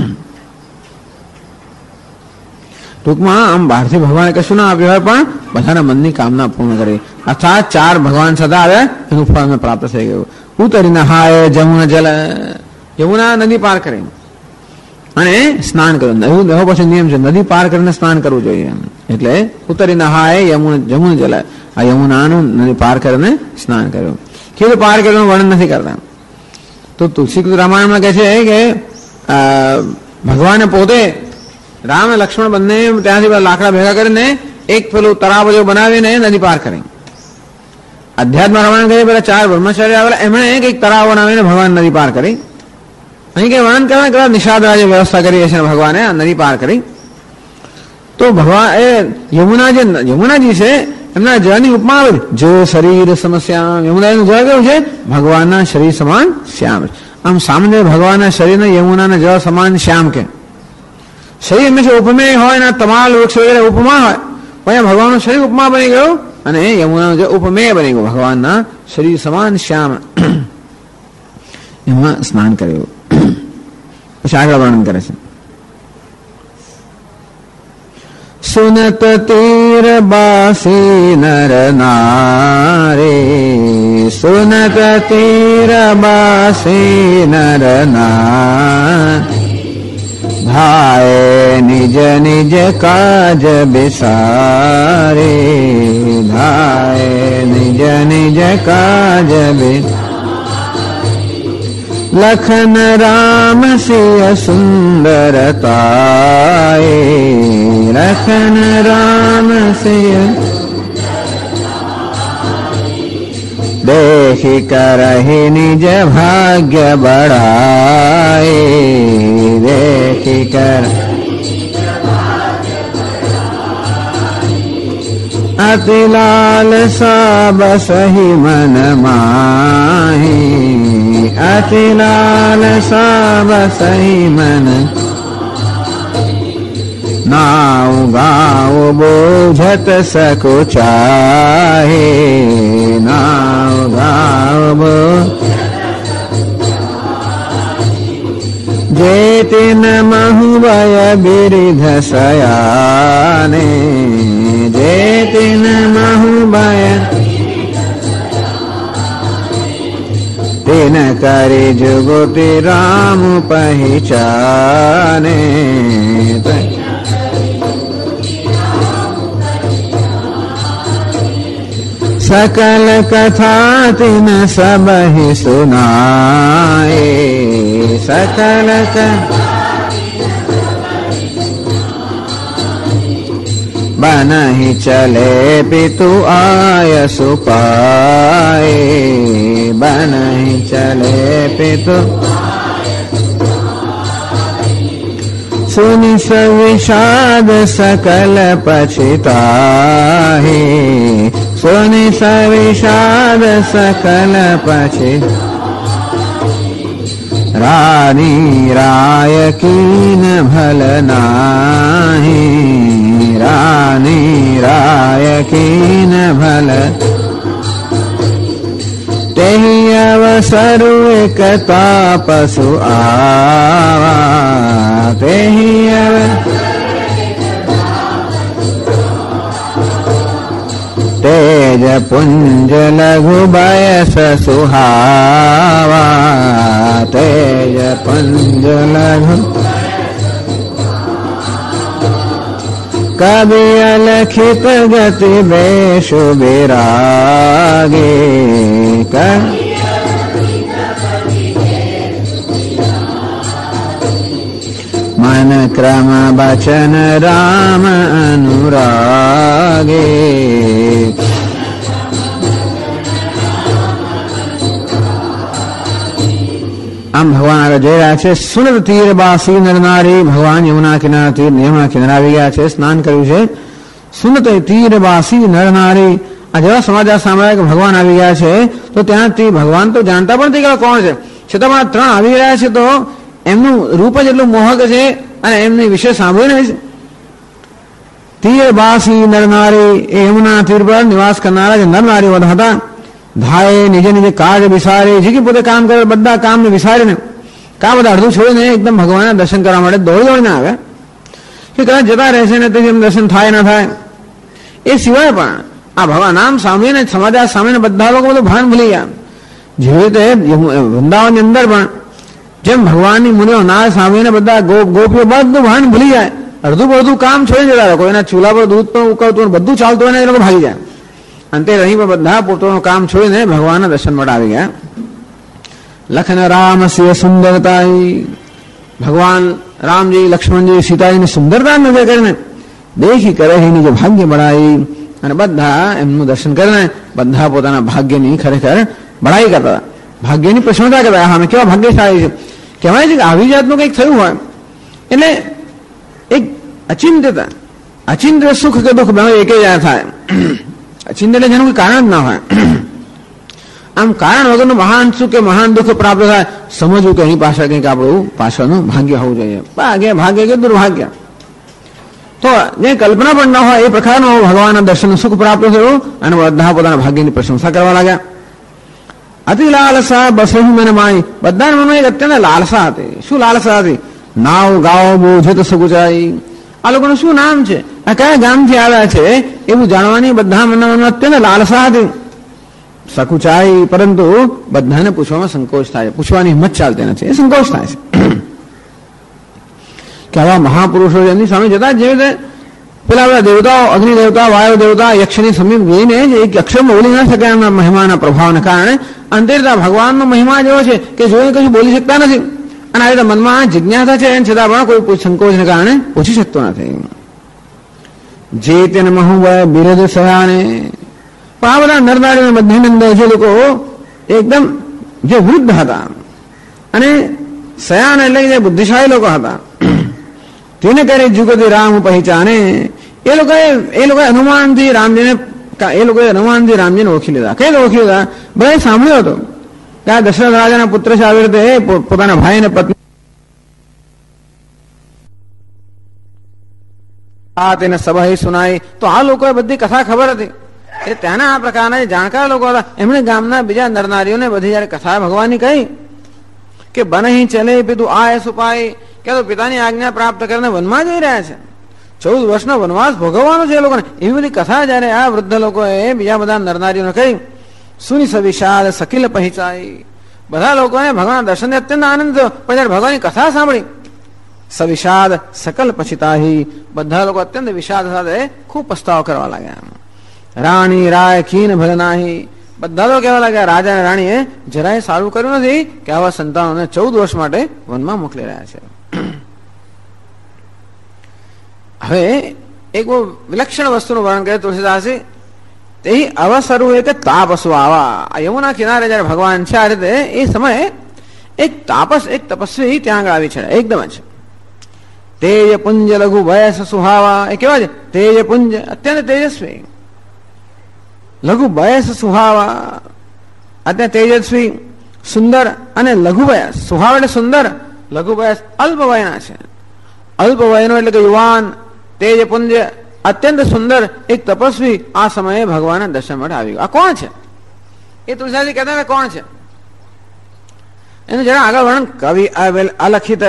ટૂંકમાં આમ બહારથી ભગવાને કશું ના આપ્યું હોય, પણ બધાના મનની કામના પૂર્ણ કરી. અર્થાત 4 ભગવાન સદા આવ્યા, એનું ફળ અમને પ્રાપ્ત થઈ ગયું. ઉતરી નહાય જમુના જલ, યમુના નદી પાર કરી અને સ્નાન કર્યું. એવો પછી નિયમ છે, નદી પાર કરીને સ્નાન કરવું જોઈએ. એટલે ઉતરી નહાય જમુના જલ, આ યમુનાનું નદી પાર કરીને સ્નાન કર્યું. કેવું પાર કર્યું વર્ણન નથી કરતા. તો તુલસી રામાયણમાં કહે છે કે ભગવાને પોતે રામ અને લક્ષ્મણ બંને ત્યાંથી લાકડા ભેગા કરીને એક પેલું તળાવ જેવું બનાવીને નદી પાર કરી. અધ્યાત્મ રામાયણ કહે પેલા 4 બ્રહ્મચારી આવેલા, એમણે એક તળાવ બનાવીને ભગવાન નદી પાર કરી. અહીં કઈ વર્ણન કરવા કદાચ નિષાદ રાજે વ્યવસ્થા કરી હશે ભગવાને આ નદી પાર કરી. તો ભગવાન એ યમુનાજી છે, એમના જળની ઉપમા આવે, જો શરીર સમશ્યામ. યમુનાજીનું જળ કેવું છે? ભગવાનના શરીર સમાન શ્યામ. આમ સામાન્ય ભગવાનના શરીરને યમુનાના જળ સમાન શ્યામ કે શરીર હંમેશા ઉપમેય હોય ને, તમાલ વૃક્ષ વગેરે ઉપમા હોય, પણ ભગવાનનું શરીર ઉપમા બની ગયું અને યમુનાનું જળ ઉપમેય બની ગયું. ભગવાનના શરીર સમાન શ્યામ એમાં સ્નાન કર્યું. પછી આગળ વર્ણન કરે છે. સુનત તીર બાસી નર નારી, સુનત તીર બાસી નર નારી, ભાય નિજ નિજ કાજ બિસારે, ભાય નિજ નિજ કાજ લખન રામ સિંહ સુંદરતાએ, લખન રામ સિંહ દેખી કરહી નિજ ભાગ્ય બળાએ, દેખી કર અતિ લાલ સાબ સહી મન માહી, અતિ લાલ સાબ સહી મન નાવ ગાવ બોઝત સકુચાહે, નાવ ગાવ જેતિન મહુવય બિરિધ સયાને, જેતિન મહુવય તિન કરી જુગુતિ રામ પહેચાને, सकल कथा तिन सब ही सुनाए, सकल बन ही चले पितु आय सुपाए, बन ही चले पितु सुनि सविषाद सकल पछिताहे, सुनि सविषाद सकल पछित रानी राय कीन भल नाही, रानी राय कीन भल तेहि अवसर एक तापसु आवा, तेहि तेज पुंज लघु बयस सुहावा, तेज पुंज लघु कवि अलखित गति बेशु विरागे, જ્ઞાન ક્રમ વચન રામ અનુરાગે. આમ ભગવાન આગળ જઈ રહ્યા છે. સુનત તીર બાસી નરનારી. ભગવાન યમુના કિનારા તીર યમુના કિનારા આવી ગયા છે, સ્નાન કર્યું છે. સુનત તીર બાસી નરનારી. આ જેવા સમાચાર સાંભળ્યા કે ભગવાન આવી ગયા છે તો ત્યાંથી ભગવાન તો જાણતા પણ નથી કે કોણ છે, છતાં પણ આ ત્રણ આવી રહ્યા છે તો એમનું રૂપ જ એટલું મોહક છે અને એમની વિશે સાંભળ્યું ને. તીર બાસી નરનારી એ યમુના તીર પર નિવાસ કરનારા જે નરનારી બધા હતા. ધાએ નીજે નીજે કાર્ય વિસારે. જે કે પોતે કામ કરે બધા કામને વિસારીને કામ બધા અડધું છોડીને એકદમ ભગવાનના દર્શન કરવા માટે દોડીને આવે કે કદાચ જતા રહેશે ને તેથી એમ દર્શન થાય ના થાય. એ સિવાય પણ આ ભગવાન નામ સાંભળીને સમાચાર સાંભળીને બધા લોકો બધું ભાન ભૂલી ગયા. જેવી રીતે વૃંદાવનની અંદર પણ જેમ ભગવાનની મુનિઓ ના સાંભળીને બધા ગોપીઓ બધું ભાન ભૂલી જાય, અડધું બધું કામ છોડી જતા લોકો. એના ચૂલા પર દૂધ પણ ઉકળતું બધું ચાલતું હોય ને એ લોકો ભાગી જાય. અંતે અહીં પર બધા પોતાનું કામ છોડીને ભગવાનના દર્શન માટે આવી ગયા. લખન રામ સિંહ સુંદરતા. ભગવાન રામજી લક્ષ્મણજી સીતાજીની સુંદરતા નજર કરીને દેખી કરે જે ભાગ્ય બળાઈ. અને બધા એમનું દર્શન કરીને બધા પોતાના ભાગ્યની ખરેખર બળાઈ કરતા, ભાગ્યની પ્રશંસા કરતા. હા, અમે કેવા ભાગ્યશાળી છે. કહેવાય છે કે આવી જાતનું કંઈક થયું હોય એટલે એક અચિંત્ય સુખ કે દુઃખ બે એક જ થાય. અચિંત્ય એટલે જેનું કોઈ કારણ જ ના હોય. આમ કારણ વગરનું મહાન સુખ કે મહાન દુઃખ પ્રાપ્ત થાય સમજવું કે એની પાછળ કંઈક આપણું પાછળનું ભાગ્ય હોવું જોઈએ. ભાગ્ય કે દુર્ભાગ્ય તો જે કલ્પના પણ ન હોય એ પ્રકારનું ભગવાનના દર્શનનું સુખ પ્રાપ્ત થયું અને બધા પોતાના ભાગ્યની પ્રશંસા કરવા લાગ્યા. અતિ લાલસા બસહુ મને માય. બધાના મનમાં એક અત્યંત લાલસા હતી. શું લાલસા હતી? નાવ ગાઓ બોજત સગુચાઈ. આ લોકોનું શું નામ છે, આ કયા ગામથી આવ્યા છે એવું જાણવાની બધા મનમાં અત્યંત લાલસા હતી. સકુચાઈ, પરંતુ બધાને પૂછવામાં સંકોચ થાય, પૂછવાની હિંમત ચાલતી નથી, એ સંકોચ થાય છે કે આવા મહાપુરુષો એમની સામે જતા જેવી રીતે પેલા બધા દેવતાઓ, અગ્નિ દેવતા, વાયુ દેવતા, યક્ષની સમીપ જઈને એક અક્ષરમાં બોલી ના શકે એમના મહિમાના પ્રભાવને કારણે અંતે ભગવાનનો મહિમા જેવો છે કે જોઈને કશું બોલી શકતા નથી. અને આવી રીતે મનમાં જિજ્ઞાસા છે છતાં પણ કોઈ સંકોચને કારણે પૂછી શકતો નથી. જે તેને મહુવય બિરદ સયાને. પણ આ બધા નરનારી બધાની અંદર જે લોકો એકદમ જે વૃદ્ધ હતા અને સયાન એટલે જે બુદ્ધિશાળી લોકો હતા તેને કરે જુગતી રામ પહેચાને. એ લોકોએ અનુમાનથી રામજીને ઓળખી લીધા. કઈ ઓળખી લીધા? બધા સાંભળ્યો હતો કે આ દશરથ રાજાના પુત્ર છે, આવી રીતે પોતાના ભાઈ અને પત્ની તેને સભા સુનાઈ. તો આ લોકોએ બધી કથા ખબર હતી. એ ત્યાંના આ પ્રકારના જે જાણકાર લોકો હતા એમણે ગામના બીજા નરનારીઓને બધી જયારે કથા ભગવાનની કહી કે બનહી ચલે પિતું આ સુપાઈ, કે તો પિતાની આજ્ઞા પ્રાપ્ત કરીને વનમાં જઈ રહ્યા છે, 14 વર્ષનો વનવાસ ભોગવવાનો છે એ લોકોને. એવી બધી કથા જયારે આ વૃદ્ધ લોકોએ બીજા બધા નરનારીઓને કહી સુની સવિશાદ સકિલ પહેચાઈ. બધા લોકોને ભગવાન દર્શન અત્યંત આનંદ થયો. પણ જયારે ભગવાનની કથા સાંભળી સવિષાદ સકલ પછિતાહી, બધા લોકો અત્યંત વિષાદ સાથે ખૂબ પસ્તાવ કરવા લાગ્યા. રાણી રાય ખીન ભલનાહી, બધા લોકો કહેવા લાગ્યા રાજા અને રાણીએ જરાય સારું કર્યું નથી કે આવા સંતાનોને 14 વર્ષ માટે વનમાં મોકલી રહ્યા છે. હવે એક બહુ વિલક્ષણ વસ્તુનું વર્ણન કરે તુલસીદાસે. તે અવસરું એક તાપસો આવા. આ યમુના કિનારે જયારે ભગવાન છે આ રીતે એ સમયે એક તપસ્વી ત્યાં આગળ આવી છે એકદમ જ. તેજ પુંજ લઘુ વયસ સુહાવા. એ કેવા છે? તેજ પુંજ અત્યંત તેજસ્વી, લઘુ વયસ સુહાવા અત્યંત તેજસ્વી, સુંદર અને લઘુ વયસ. સુહાવ એટલે સુંદર, લઘુ વયસ અલ્પ વયના છે. અલ્પ વયનો એટલે કે યુવાન, તેજ પુંજ અત્યંત સુંદર એક તપસ્વી આ સમયે ભગવાનના દર્શન માટે આવી ગયો. આ કોણ છે? એ તુલસીદાસ કહેતા હતા કોણ છે એનું જરા આગળ વર્ણન કવિ અલક્ષિત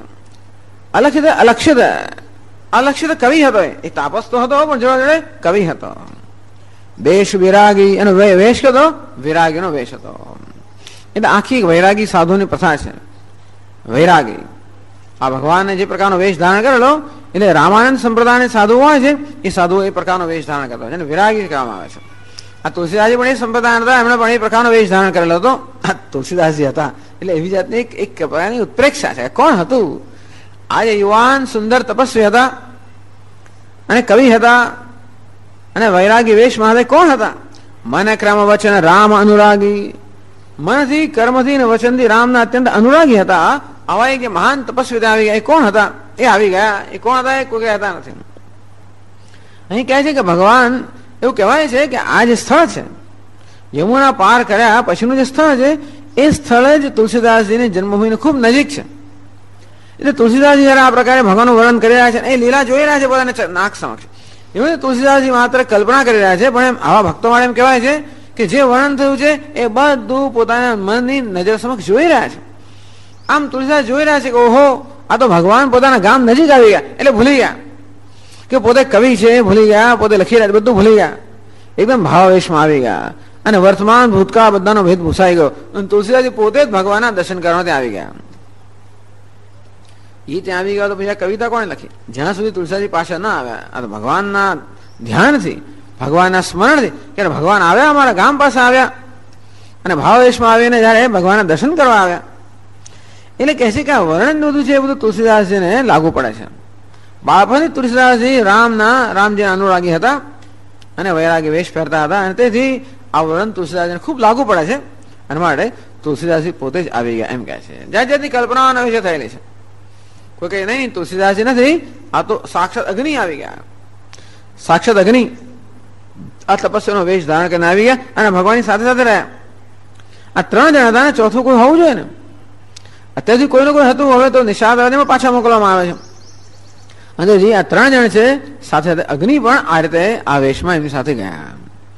કવિ હતો. એ તાપસ તો હતો પણ જોડે કવિ હતો. દેશ વિરાગી, એનો વેશ હતો વિરાગીનો વેશ હતો. એટલે આખી વૈરાગી સાધુની પ્રથા છે. વૈરાગી આ ભગવાને જે પ્રકારનો વેશ ધારણ કરેલો એટલે રામાનંદ સંપ્રદાયના સાધુ હોય છે એ સાધુ એ પ્રકારનો વેશ ધારણ કરતો જેને વિરાગી કહેવામાં આવે છે. આ તુલસીદાસજી પણ એ સંપ્રદાય હતા, એમણે પણ એ પ્રકારનો વેશ ધારણ કરેલો હતો. તુલસીદાસજી હતા એટલે એવી જાતની એક પ્રકારની ઉત્પ્રેક્ષા છે. કોણ હતું? આજે યુવાન સુંદર તપસ્વી હતા અને કવિ હતા અને વૈરાગી વેશમાં હતા. કોણ હતા? મન ક્રમ વચન રામ અનુરાગી. મનથી કર્મથી અને વચનથી રામના અત્યંત અનુરાગી હતા. આવા એક મહાન તપસ્વી આવી ગયા. એ કોણ હતા? એ આવી ગયા. એ કોણ હતા? એ કોઈ હતા નથી. અહીં કહે છે કે ભગવાન, એવું કહેવાય છે કે આ જે સ્થળ છે, યમુના પાર કર્યા પછીનું જે સ્થળ છે, એ સ્થળ જ તુલસીદાસજીની જન્મભૂમિની ખૂબ નજીક છે. એટલે તુલસીદાસજી જયારે આ પ્રકારે ભગવાનનું વર્ણન કરી રહ્યા છે, એ લીલા જોઈ રહ્યા છે પોતાને નાક સમક્ષ. એવું તુલસીદાસજી માત્ર કલ્પના કરી રહ્યા છે, પણ એમ આવા ભક્તો માટે એમ કહેવાય છે કે જે વર્ણન થયું છે એ બધું પોતાના મનની નજર સમક્ષ જોઈ રહ્યા છે. આમ તુલસીદાસ જોઈ રહ્યા છે કે ઓહો, આ તો ભગવાન પોતાના ગામ નજીક આવી ગયા. એટલે ભૂલી ગયા કે પોતે કવિ છે, ભૂલી ગયા પોતે લખી રહ્યા, બધું ભૂલી ગયા. એકદમ ભાવાવેશમાં આવી ગયા અને વર્તમાન ભૂતકાળ બધાનો ભેદ ભૂસાઈ ગયો. અને તુલસીદાસજી પોતે જ ભગવાનના દર્શન કરવા ત્યાં આવી ગયા. એ ત્યાં આવી ગયા તો પછી આ કવિતા કોણે લખી? જ્યાં સુધી તુલસીદાસજી પાછા ના આવ્યા, આ તો ભગવાનના ધ્યાનથી, ભગવાનના સ્મરણથી કે ભગવાન આવ્યા, અમારા ગામ પાસે આવ્યા અને ભાવાવેશમાં આવીને જયારે ભગવાનના દર્શન કરવા આવ્યા. એટલે કહે છે કે આ વર્ણન બધું છે એ બધું તુલસીદાસજીને લાગુ પડે છે. બાળપણથી તુલસીદાસજી રામજીના અનુરાગી હતા અને વૈરાગી વેશ પહેરતા હતા અને તેથી આ વર્ણન તુલસીદાસજીને ખૂબ લાગુ પડે છે. અને માટે તુલસીદાસજી પોતે જ આવી ગયા એમ કહે છે. જાત જાતની કલ્પનાઓના વિશે થયેલી છે. કોઈ કહે નહીં તુલસીદાસજી નથી, આ તો સાક્ષાત અગ્નિ આવી ગયા. સાક્ષાત અગ્નિ આ તપસ્યાનો વેશ ધારણ કરીને આવી ગયા અને ભગવાનની સાથે સાથે રહ્યા. આ 3 જણા હતા ને ચોથું કોઈ હોવું જોઈએ ને. અત્યારથી કોઈનું કોઈ હતું, હવે તો નિષાદમાં પાછા મોકલવામાં આવે છે. અને જે આ 3 જણ છે સાથે સાથે અગ્નિ પણ આ રીતે આ વેશમાં એમની સાથે ગયા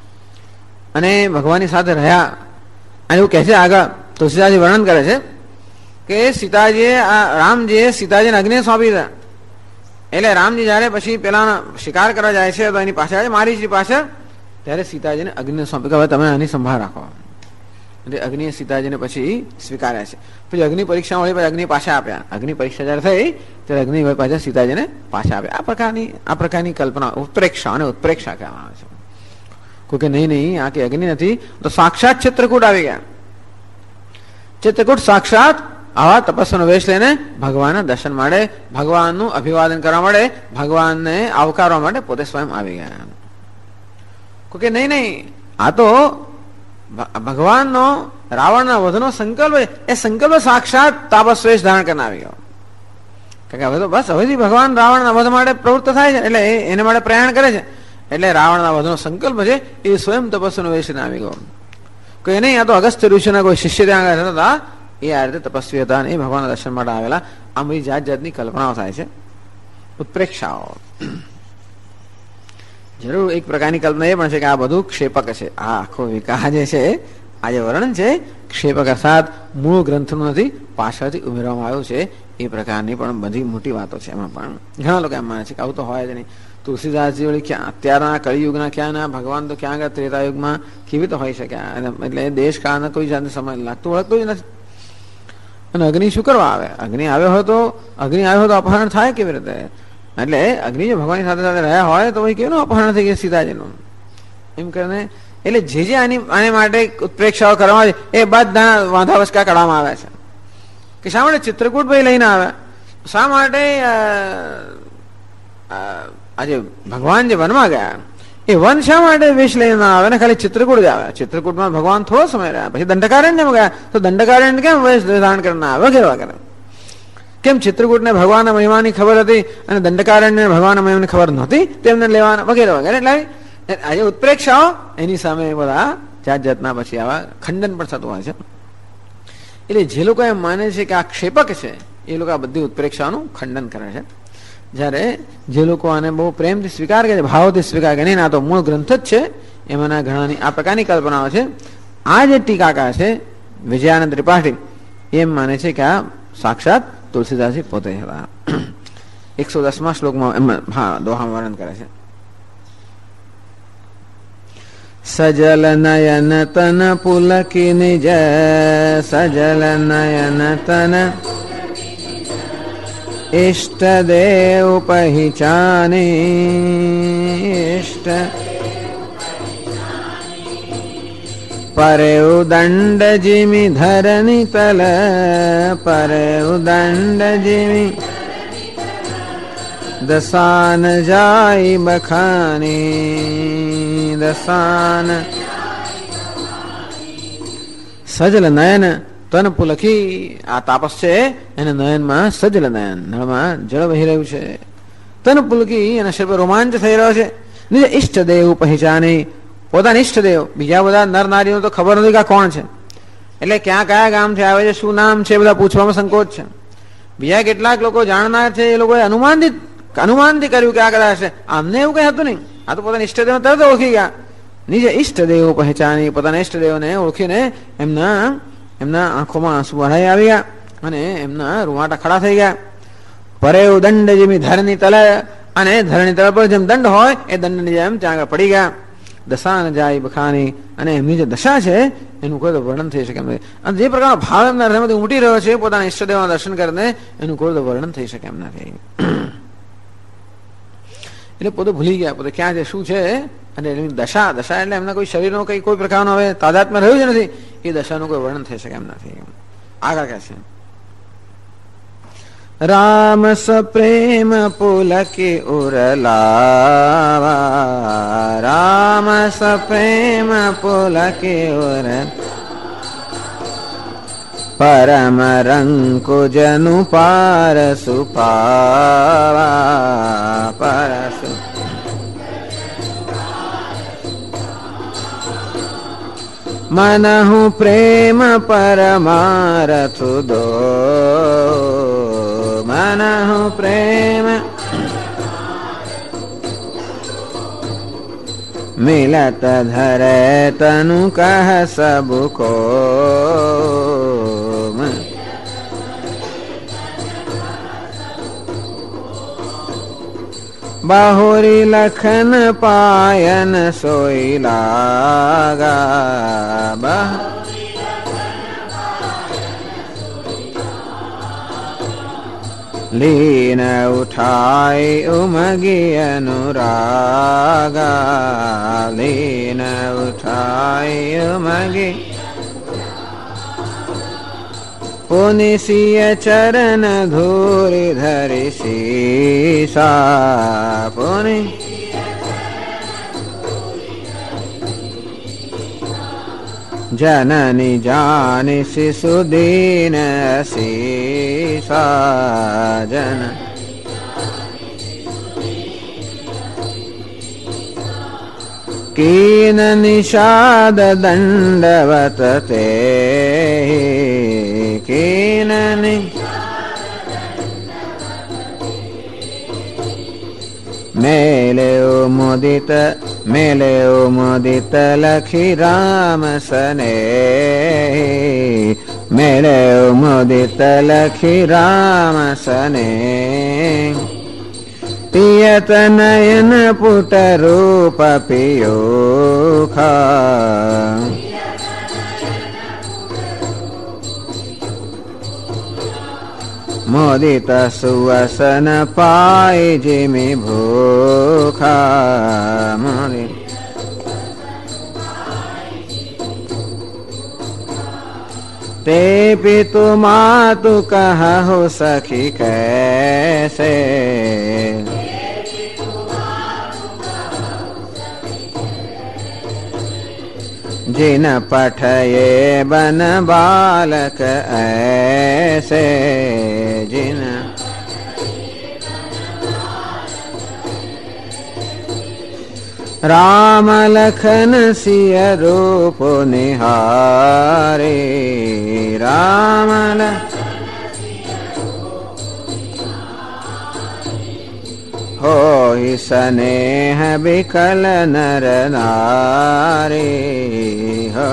અને ભગવાનની સાથે રહ્યા. અને એવું કહે છે આગળ તુલસીદાસજી વર્ણન કરે છે કે રામજીએ સીતાજીને અગ્નિ સોંપી દીધા. એટલે રામજી જયારે પછી પેલા શિકાર કરવા જાય છે તો એની પાછળ મારીજી પાછળ, ત્યારે સીતાજીને અગ્નિ સોંપી કે હવે તમે આની સંભાળ રાખો. એટલે અગ્નિએ સીતાજીને પછી સ્વીકાર્યા છે. પછી અગ્નિ પરીક્ષા મળી, પછી અગ્નિ પાછા આપ્યા. અગ્નિ પરીક્ષા જયારે થઈ ત્યારે અગ્નિ પાછા સીતાજીને પાછા આપ્યા. આ પ્રકારની કલ્પના ઉત્પ્રેક્ષા અને ઉત્પ્રેક્ષા કહેવામાં આવે છે. કોઈ કે નહીં આ કે અગ્નિ નથી, તો સાક્ષાત ચિત્રકૂટ આવી ગયા. ચિત્રકૂટ સાક્ષાત આવા તપસ્યાનો વેશ લઈને ભગવાનના દર્શન માટે, ભગવાનનું અભિવાદન કરવા માટે, ભગવાનને આવકારવા માટે પોતે સ્વયં આવી ગયા. કોઈ કે નહીં આ તો ભગવાનનો રાવણના વધનો સંકલ્પ, એ સંકલ્પ સાક્ષાત તાપસ વેશ ધારણ કરીને આવી ગયો. કારણ કે હવે તો બસ હવેથી ભગવાન રાવણના વધ માટે પ્રવૃત્ત થાય છે, એટલે એને માટે પ્રયાણ કરે છે. એટલે રાવણના વધનો સંકલ્પ છે એ સ્વયં તપસ્યાનો વેશ આવી ગયો. કોઈ નહીં આ તો અગસ્ત્ય ઋષિના કોઈ શિષ્ય ત્યાં રહેતા હતા, એ આ રીતે તપસ્વી હતા અને એ ભગવાનના દર્શન માટે આવેલા. આમ બધી જાત જાતની કલ્પનાઓ થાય છે, ઉત્પ્રેક્ષાઓ. જરૂર એક પ્રકારની કલ્પના એ પણ છે કે આ બધું ક્ષેપક છે. આ આખો વિકાસ જે છે, આ જે વર્ણન છે ક્ષેપક અર્થાત મૂળ ગ્રંથનું નથી, પાછળથી ઉમેરવામાં આવ્યું છે. એ પ્રકારની પણ બધી મોટી વાતો છે. એમાં પણ ઘણા લોકો એમ માને છે કે આવું તો હોય જ નહીં. તુલસીદાસજી વળી ક્યાં અત્યારના કળિયુગના ક્યાં ના, ભગવાન તો ક્યાં ગયા ત્રેતાયુગમાં, કેવી તો હોય શકે? એટલે દેશ કાળના કોઈ જાતનો સમય લાગતું વળગતું જ નથી. અને અગ્નિ શું કરવા આવે? અગ્નિ આવ્યો હોય તો અપહરણ થાય કેવી રીતે? એટલે અગ્નિ જો ભગવાનની સાથે સાથે રહ્યા હોય તો કેવું અપહરણ થઈ ગયા સીતાજીનું એમ કરીને. એટલે જે આને માટે ઉત્પ્રેક્ષાઓ કરવામાં આવે એ બધા વાંધાવસ્કા કાઢવામાં આવે છે કે શા માટે ચિત્રકૂટ ભાઈ લઈને આવ્યા, શા માટે આજે ભગવાન જે વનમાં ગયા એ વન શા માટે વેશ લઈને આવે ને ખાલી ચિત્રકૂટ જ આવે? ચિત્રકૂટમાં ભગવાન થોડો સમય રહ્યા, પછી દંડકારણ્યમાં ગયા તો દંડકારણ્ય કેમ વેશ ધારણ કરીને આવે વગેરે વગેરે. કેમ ચિત્રકૂટને ભગવાનના મહિમાની ખબર હતી અને દંડકારણ્યને ભગવાનના મહિમાની ખબર નહોતી તેમને લેવાના વગેરે વગેરે. એટલે આજે ઉત્પ્રેક્ષાઓ એની સામે બધા જાત જાતના પછી આવા ખંડન પણ થતું હોય છે. એટલે જે લોકો એમ માને છે કે આ ક્ષેપક છે એ લોકો આ બધી ઉત્પ્રેક્ષાઓનું ખંડન કરે છે. જ્યારે જે લોકો આને બહુ પ્રેમથી સ્વીકાર કરે છે, ભાવથી સ્વીકાર કરે, નહીં આ તો મૂળ ગ્રંથ જ છે, એમાંના ઘણાની આ પ્રકારની કલ્પનાઓ છે. આ જે ટીકાકાર છે વિજયાનંદ ત્રિપાઠી એમ માને છે કે આ સાક્ષાત તુલસીદાસજી પોતે હતા. 110મા શ્લોકમાં દોહામાં વર્ણન કરે છે. સજલ નયન તન પુલકી નિજ, સજલ નયન તન ઇષ્ટ દેવ પહેચાની, ઇષ્ટ પરે ઉદંડ જીમી ધરની તલ, પરે ઉદંડ જીમી દશાન જાય બખાની દશાન સજલ નયન તન પુલકી. આ તાપસ છે એને નયનમાં સજલ નયન, નળમાં જળ વહી રહ્યું છે. તન પુલકી એના શરીર રોમાંચ થઈ રહ્યો છે. નિજ ઈષ્ટદેવ પહેચાને, પોતાના ઈષ્ટદેવ. બીજા બધા નર નારીઓ તો ખબર નથી કે કોણ છે, એટલે ક્યાં કયા ગામથી આવે છે, શું નામ છે, બધા પૂછવામાં સંકોચ છે. બીજા કેટલાક લોકો જાણનાર છે, એ લોકોએ અનુમાનથી કર્યું કે આ કદાચ છે. આમને એવું કઈ હતું નહીં, આ તો પોતાના ઈષ્ટદેવ તરત ઓળખી ગયા. નિજ ઈષ્ટદેવ પહેચાની, પોતાના ઈષ્ટદેવને ઓળખીને એમના આંખોમાં આંસુ ભરાઈ આવી ગયા અને એમના રૂવાટા ખડા થઈ ગયા. પરેવ દંડ જેમી ધરની તલે, અને ધરની તલ પર જેમ દંડ હોય એ દંડની જેમ ત્યાં આગળ પડી ગયા. દશાન જાય બખાની, અને એમની જે દશા છે એનું કોઈ તો વર્ણન થઈ શકે એમ નથી. અને જે પ્રકારનો ભાવ એમના હૃદયમાંથી ઉમટી રહ્યો છે પોતાના ઈષ્ટદેવના દર્શન કરીને, એનું કોઈ તો વર્ણન થઈ શકે એમ નથી. એટલે પોતે ભૂલી ગયા પોતે ક્યાં છે, શું છે. અને એની દશા એટલે એમના કોઈ શરીરનો કોઈ પ્રકારનો હવે તાદાત્મ્ય રહ્યું જ નથી. એ દશાનું કોઈ વર્ણન થઈ શકે એમ નથી. આગળ કહે છે, રામ સપ્રેમ પુલકી ઉરલાવા, રામ સપ્રેમ પુલકી ઉર પરમ રંકુજનુ પારસુ પાવા, પરસુ મનહુ પ્રેમ પરમારથુ દો, મનહુ પ્રેમ મિલત ધરે તનુ કહ સબુ કો, બાહુરી લખન પાયન સોઈ લાગા, લીન ઉઠાઈ ઉમગી અનુરાગા, લીન ઉઠાઈ ઉમગી પુનિસિય ચરણ ધૂરી ધરી શીશા, પુનિ જનની જાની શિશુદીન શીશા, જન કીન નિષાદ દંડવત તે, કીનની મેલે ઉમોદિત લખી રામ સને, મેલે ઉમોદિત લખી રામ સને, પિયત નયન પુટ રૂપ પિયોખા, મોદિત સુવસન પાય જેમી ભૂખા, મોદિત તે પિતુ માતુ કહો સખી કૈસે, जिन पठये बन बालक ऐसे, जिन राम लखन सिय रूप निहारे, राम हो स्नेह विकल नर नारी, हो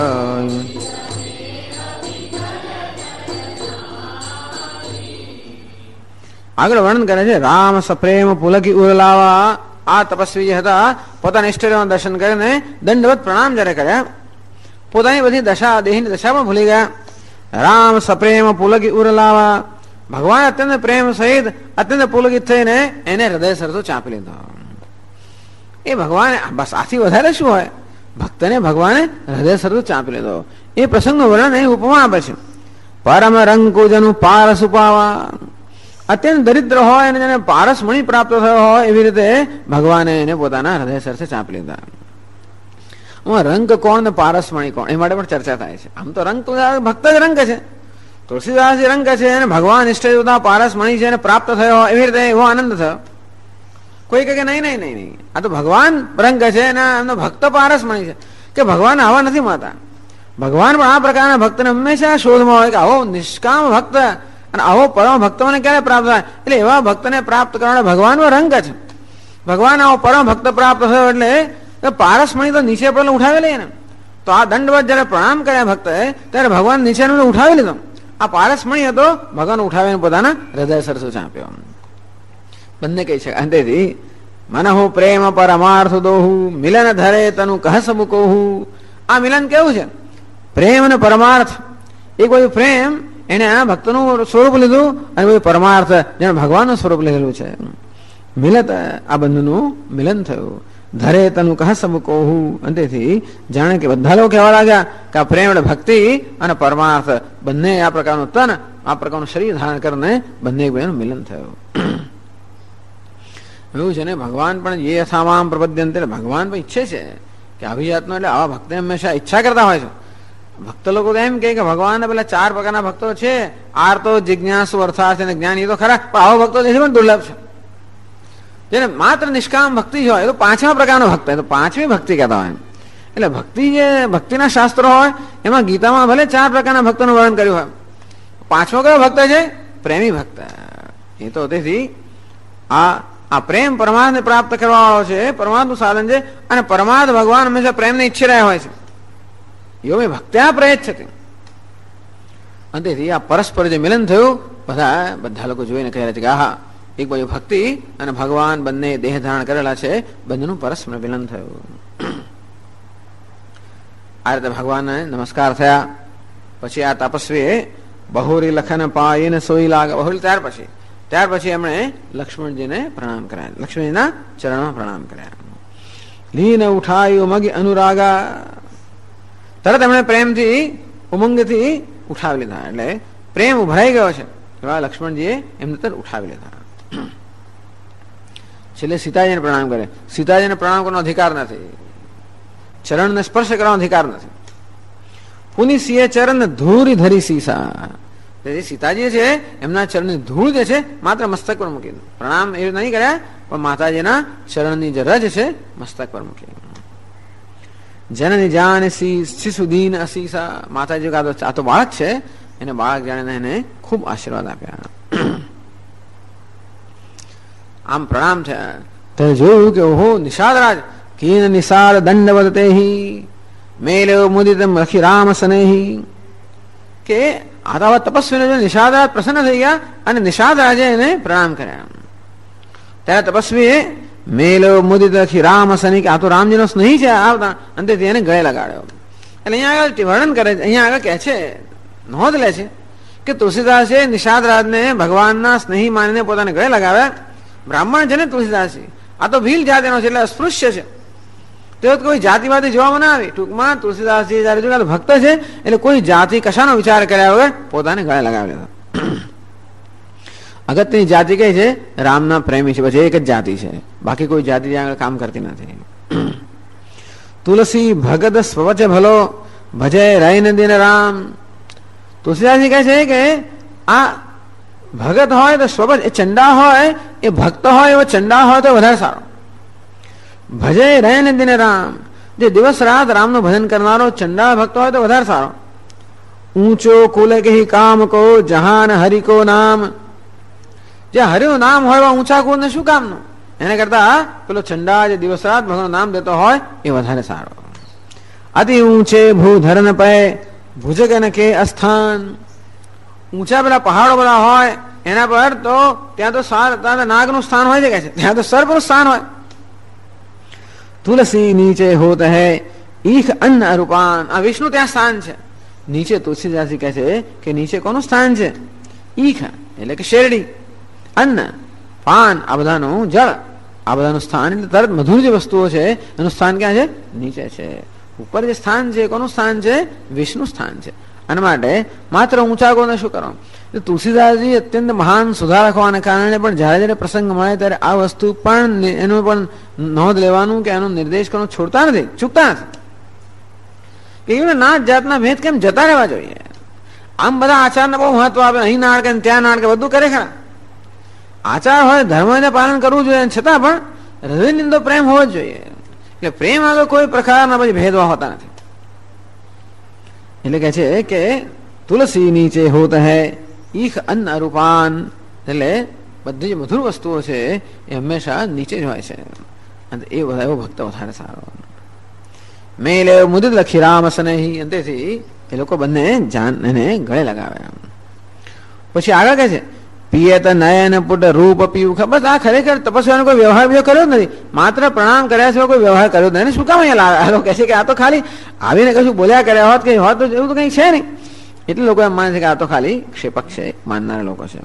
આગળ વર્ણન કરે છે. રામ સપ્રેમ પુલકી ઉરલાવા, આ તપસ્વી જે હતા પોતાના ઈષ્ટદેવના દર્શન કરીને દંડવત પ્રણામ જ્યારે કર્યા, પોતાની બધી દશા દેહની દશા પણ ભૂલી ગયા. રામ સપ્રેમ પુલકી ઉરલાવા, ભગવાન અત્યંત પ્રેમ સહિત અત્યંત પુલકિત થઈને એને હૃદય સરતો ચાંપી લીધો. એ ભગવાન બસ આથી વધારે શું હોય, ભક્તને ભગવાને હૃદય સરતો ચાંપી લીધો. એ પ્રસંગનું વર્ણન અહીં ઉપમા આપે છે. પરમ રંકુજનું પારસ ઉપાવા, અત્યંત દરિદ્ર હોય અને જેને પારસમણી પ્રાપ્ત થયો હોય એવી રીતે ભગવાને એને પોતાના હૃદય સરસે ચાંપી લીધા. રંગ કોણ ને પારસમણી કોણ એ માટે પણ ચર્ચા થાય છે. આમ તો રંગ ભક્ત જ રંગ છે, તુલસીદાસ રંગ છે અને ભગવાન ઇષ્ટ પારસમણી છે પ્રાપ્ત થયો હોય એવી રીતે એવો આનંદ થયો. કોઈ કહે કે નહીં નહીં નહીં નહીં, આ તો ભગવાન રંગ છે અને એમનો ભક્ત પારસમણી છે, કે ભગવાન આવા નથી માતા. ભગવાન પણ આ પ્રકારના ભક્તને હંમેશા શોધમાં હોય કે આવો નિષ્કામ ભક્ત અને આવો પરમ ભક્ત મને ક્યારે પ્રાપ્ત થાય. એટલે એવા ભક્તને પ્રાપ્ત કરવાનો ભગવાનનો રંગ છે. ભગવાન આવો પરમ ભક્ત પ્રાપ્ત થયો એટલે પારસમણી તો નીચે પણ ઉઠાવી લઈએ ને. તો આ દંડવત જયારે પ્રણામ કર્યા ભક્તએ ત્યારે ભગવાન નીચે ઉઠાવી લીધો. આ પારસમણી હતો, ભગવાન ઉઠાવીને પોતાના હૃદય સરસો ચાંપ્યો. બંને કહી શકે અંતેથી મનહુ પ્રેમ પરમાર્થ દોહુ મિલન ધરે તનુ કહ સબુ કહું. આ મિલન કેવું છે? પ્રેમ અને પરમાર્થ. એક બધું પ્રેમ એને આ ભક્તનું સ્વરૂપ લીધું અને બધું પરમાર્થ જેને ભગવાનનું સ્વરૂપ લીધેલું છે. મિલત આ બંધનું મિલન થયું. ધરે તનુ કહ સબુ કહું. અંતેથી જાણે કે બધા લોકો કહેવા લાગ્યા કે આ પ્રેમ એટલે ભક્તિ અને પરમાર્થ બંને આ પ્રકારનું તન આ પ્રકારનું શરીર ધારણ કરીને બંને એકબીજાનું મિલન થયું. એવું છે ને ભગવાન પણ જે યથામામ પ્રપદ્યંતે, ભગવાન પણ ઈચ્છે છે કે અભિજાતનો એટલે આવા ભક્ત હંમેશા ઈચ્છા કરતા હોય છે. ભક્ત લોકો તો એમ કહે કે ભગવાન પેલા 4 પ્રકારના ભક્તો છે, આર્તો, જિજ્ઞાસુ, અર્થાર્થ અને જ્ઞાન. એ તો ખરા, પણ આવા ભક્તો જે છે પણ દુર્લભ છે. જેને માત્ર નિષ્કામ ભક્તિ હોય એ તો 5મા પ્રકારનો ભક્ત, એ તો 5મી ભક્તિ કહેતા હોય. એટલે ભક્તિ જે ભક્તિના શાસ્ત્રો હોય એમાં ગીતામાં ભલે 4 પ્રકારના ભક્તોનું વર્ણન કર્યું હોય, 5મો કયો ભક્ત છે? પ્રેમી ભક્ત. એ તો તેથી આ પ્રેમ પરમાર્થને પ્રાપ્ત કરવા વાળો છે, પરમાર્થનું સાધન છે. અને પરમાર્થ ભગવાન હંમેશા પ્રેમને ઈચ્છી રહ્યા હોય છે. યો મેં ભક્ત્યા પ્રયત છે. અંતેથી આ પરસ્પર જે મિલન થયું બધા લોકો જોઈને કહે છે કે આહા, એક બાજુ ભક્તિ અને ભગવાન બંને દેહ ધારણ કરેલા છે, બંનેનું પરસ્પર મિલન થયું. આ રીતે ભગવાનને નમસ્કાર થયા. પછી આ તપસ્વીએ બહુરી લખન પાઈને સોઈ લાગ. બહુરી ત્યાર પછી એમણે લક્ષ્મણજીને પ્રણામ કર્યા, લક્ષ્મણજીના ચરણમાં પ્રણામ કર્યા. લીન ઉઠાયું મગી અનુરાગા. તરત એમણે પ્રેમથી ઉમંગથી ઉઠાવી લીધા. એટલે પ્રેમ ઉભરાઈ ગયો છે એવા લક્ષ્મણજીએ એમને તરત ઉઠાવી લીધા. છેલ્લે સીતાજીને પ્રણામ કરે. સીતાજીને પ્રણામ કરવાનો અધિકાર નથી, ચરણને સ્પર્શ કરવાનો અધિકાર નથી. પુની સિંહે ચરણ ધૂરી ધરી સીસા. સીતાજી છે એમના ચરણની ધૂળ જે છે માત્ર મસ્તક પર મૂકી. પ્રણામ એ નહીં કર્યા, પણ માતાજીના ચરણની જે રજ છે મસ્તક પર મૂકી. જનની જાન શિશુદીન અસીસા. માતાજી આ તો બાળક છે, એને બાળક જાણીને એને ખૂબ આશીર્વાદ આપ્યા. આમ પ્રણામ થયા તો જોયું કે ઓહો નિષાદરાજ કીન નિષાદ દંડવત તેહી મેલો મુદિતમ રખી રામ સનેહી. કે આવા તપસ્વીને જો નિષાદરાજ પ્રસન્ન થઈ ગયા અને નિષાદરાજે એને પ્રણામ કર્યા. ત્યારે તપસ્વીએ મેલો મુદિત રખી રામ સની, કે આ તો રામજીનો સ્નેહી છે આવતા, અંતેથી એને ગળે લગાડ્યો. એટલે અહીંયા આગળ વર્ણન કરે, અહીંયા આગળ કહે છે, નોંધ લે છે કે તુલસીદાસે નિષાદરાજને ભગવાનના સ્નેહી માનીને પોતાને ગળે લગાવ્યા. બ્રાહ્મણ છે ને તુલસીદાસજી, આ તો ભીલ જાતિનો છે એટલે અસ્પૃશ્ય છે. તે કોઈ જાતિવાદી જોવામાં ના આવી. ટૂંકમાં તુલસીદાસજી જયારે જોયું ભક્ત છે એટલે કોઈ જાતિ કશાનો વિચાર કર્યા વગર પોતાને ગળે લગાવી લીધો. અગત્યની જાતિ કઈ છે? રામના પ્રેમી છે, પછી એક જ જાતિ છે, બાકી કોઈ જાતિ ત્યાં આગળ કામ કરતી નથી. તુલસી ભગત સ્વચ ભલો ભજે રૈન દિન રામ. તુલસીદાસજી કહે છે કે આ ભગત હોય તો સ્વભજ, એ ચંડા હોય, એ ભક્ત હોય એવો ચંડા હોય તો વધારે સારો. ભજે રૈન દિન રામ, જે દિવસ રાત રામનું ભજન કરનારો ચંડા ભક્ત હોય તો વધારે સારો. ઊંચો કુલ કે કામ કો જહાન હરિ કો નામ. જે હરિનું નામ હોય ઊંચા કુલ ને શું કામનું? એને કરતા પેલો ચંડા જે દિવસ રાત ભગવાનનું નામ દેતો હોય એ વધારે સારો. અતિ ઊંચે ભૂધરન પે ભુજગન કે અસ્થાન. ઊંચા પેલા પહાડો બધા હોય એના પર તો ત્યાં તો નાગનું સ્થાન હોય છે, કે છે ત્યાં તો સર્પનું સ્થાન હોય. તુલસી નીચે હોત હૈ ઈખ અન્ન અરૂપાન. આ વિષ્ણુ ત્યાં સ્થાન છે. નીચે તુલસીદાસજી કહે છે કે નીચે કોનું સ્થાન છે? ઈખ એટલે કે શેરડી, અન્ન, પાન, આ બધાનું જળ, આ બધાનું સ્થાન એટલે તરત મધુર જે વસ્તુઓ છે એનું સ્થાન ક્યાં છે? નીચે છે. ઉપર જે સ્થાન છે કોનું સ્થાન છે? વિષ્ણુ સ્થાન છે. અને માટે માત્ર ઊંચા ગોને શું કરો. તુલસીદાસજી અત્યંત મહાન સુધારક હોવાને કારણે પણ જ્યારે જ્યારે પ્રસંગ મળે ત્યારે આ વસ્તુ પણ એનું પણ નોંધ લેવાનું કે એનો નિર્દેશ કરવાનું છોડતા નથી, ચૂકતા નથી કે નાત જાતના ભેદ કેમ જતા રહેવા જોઈએ. આમ બધા આચારને બહુ મહત્વ આપે, અહીં નાડકે ત્યાં નાડકે બધું કરે ખરા. આચાર હોય, ધર્મને પાલન કરવું જોઈએ, છતાં પણ હૃદયની પ્રેમ હોવો જ જોઈએ. એટલે પ્રેમ આગળ કોઈ પ્રકારના પછી ભેદભાવ હોતા નથી. એટલે કે છે કે તુલસી નીચે હોત હૈ ઈખ અન્ન અરૂપાન, એટલે બધી જે મધુર વસ્તુઓ છે એ હંમેશા નીચે જ હોય છે. એ બધા એવો ભક્ત વધારે સારો. મેલે મુદિત લખી રામ સ્નેહી, અંતેથી એ લોકો બંને જાન એને ગળે લગાવે. પછી આગળ કહે છે પિયત નયન પુટ રૂપ પીવું. બસ આ ખરેખર તપસ્યાનો કોઈ વ્યવહાર બીજો કર્યો જ નથી, માત્ર પ્રણામ કર્યા છે, કોઈ વ્યવહાર કર્યો જ નથી. શું કામ અહીંયા લાવે? આ લોકો કહે છે કે આ તો ખાલી આવીને કશું બોલ્યા કર્યા હોત, કઈ હોત તો એવું તો કઈ છે નહીં. એટલે લોકો એમ માને છે કે આ તો ખાલી ક્ષેપક છે, માનનારા લોકો છે.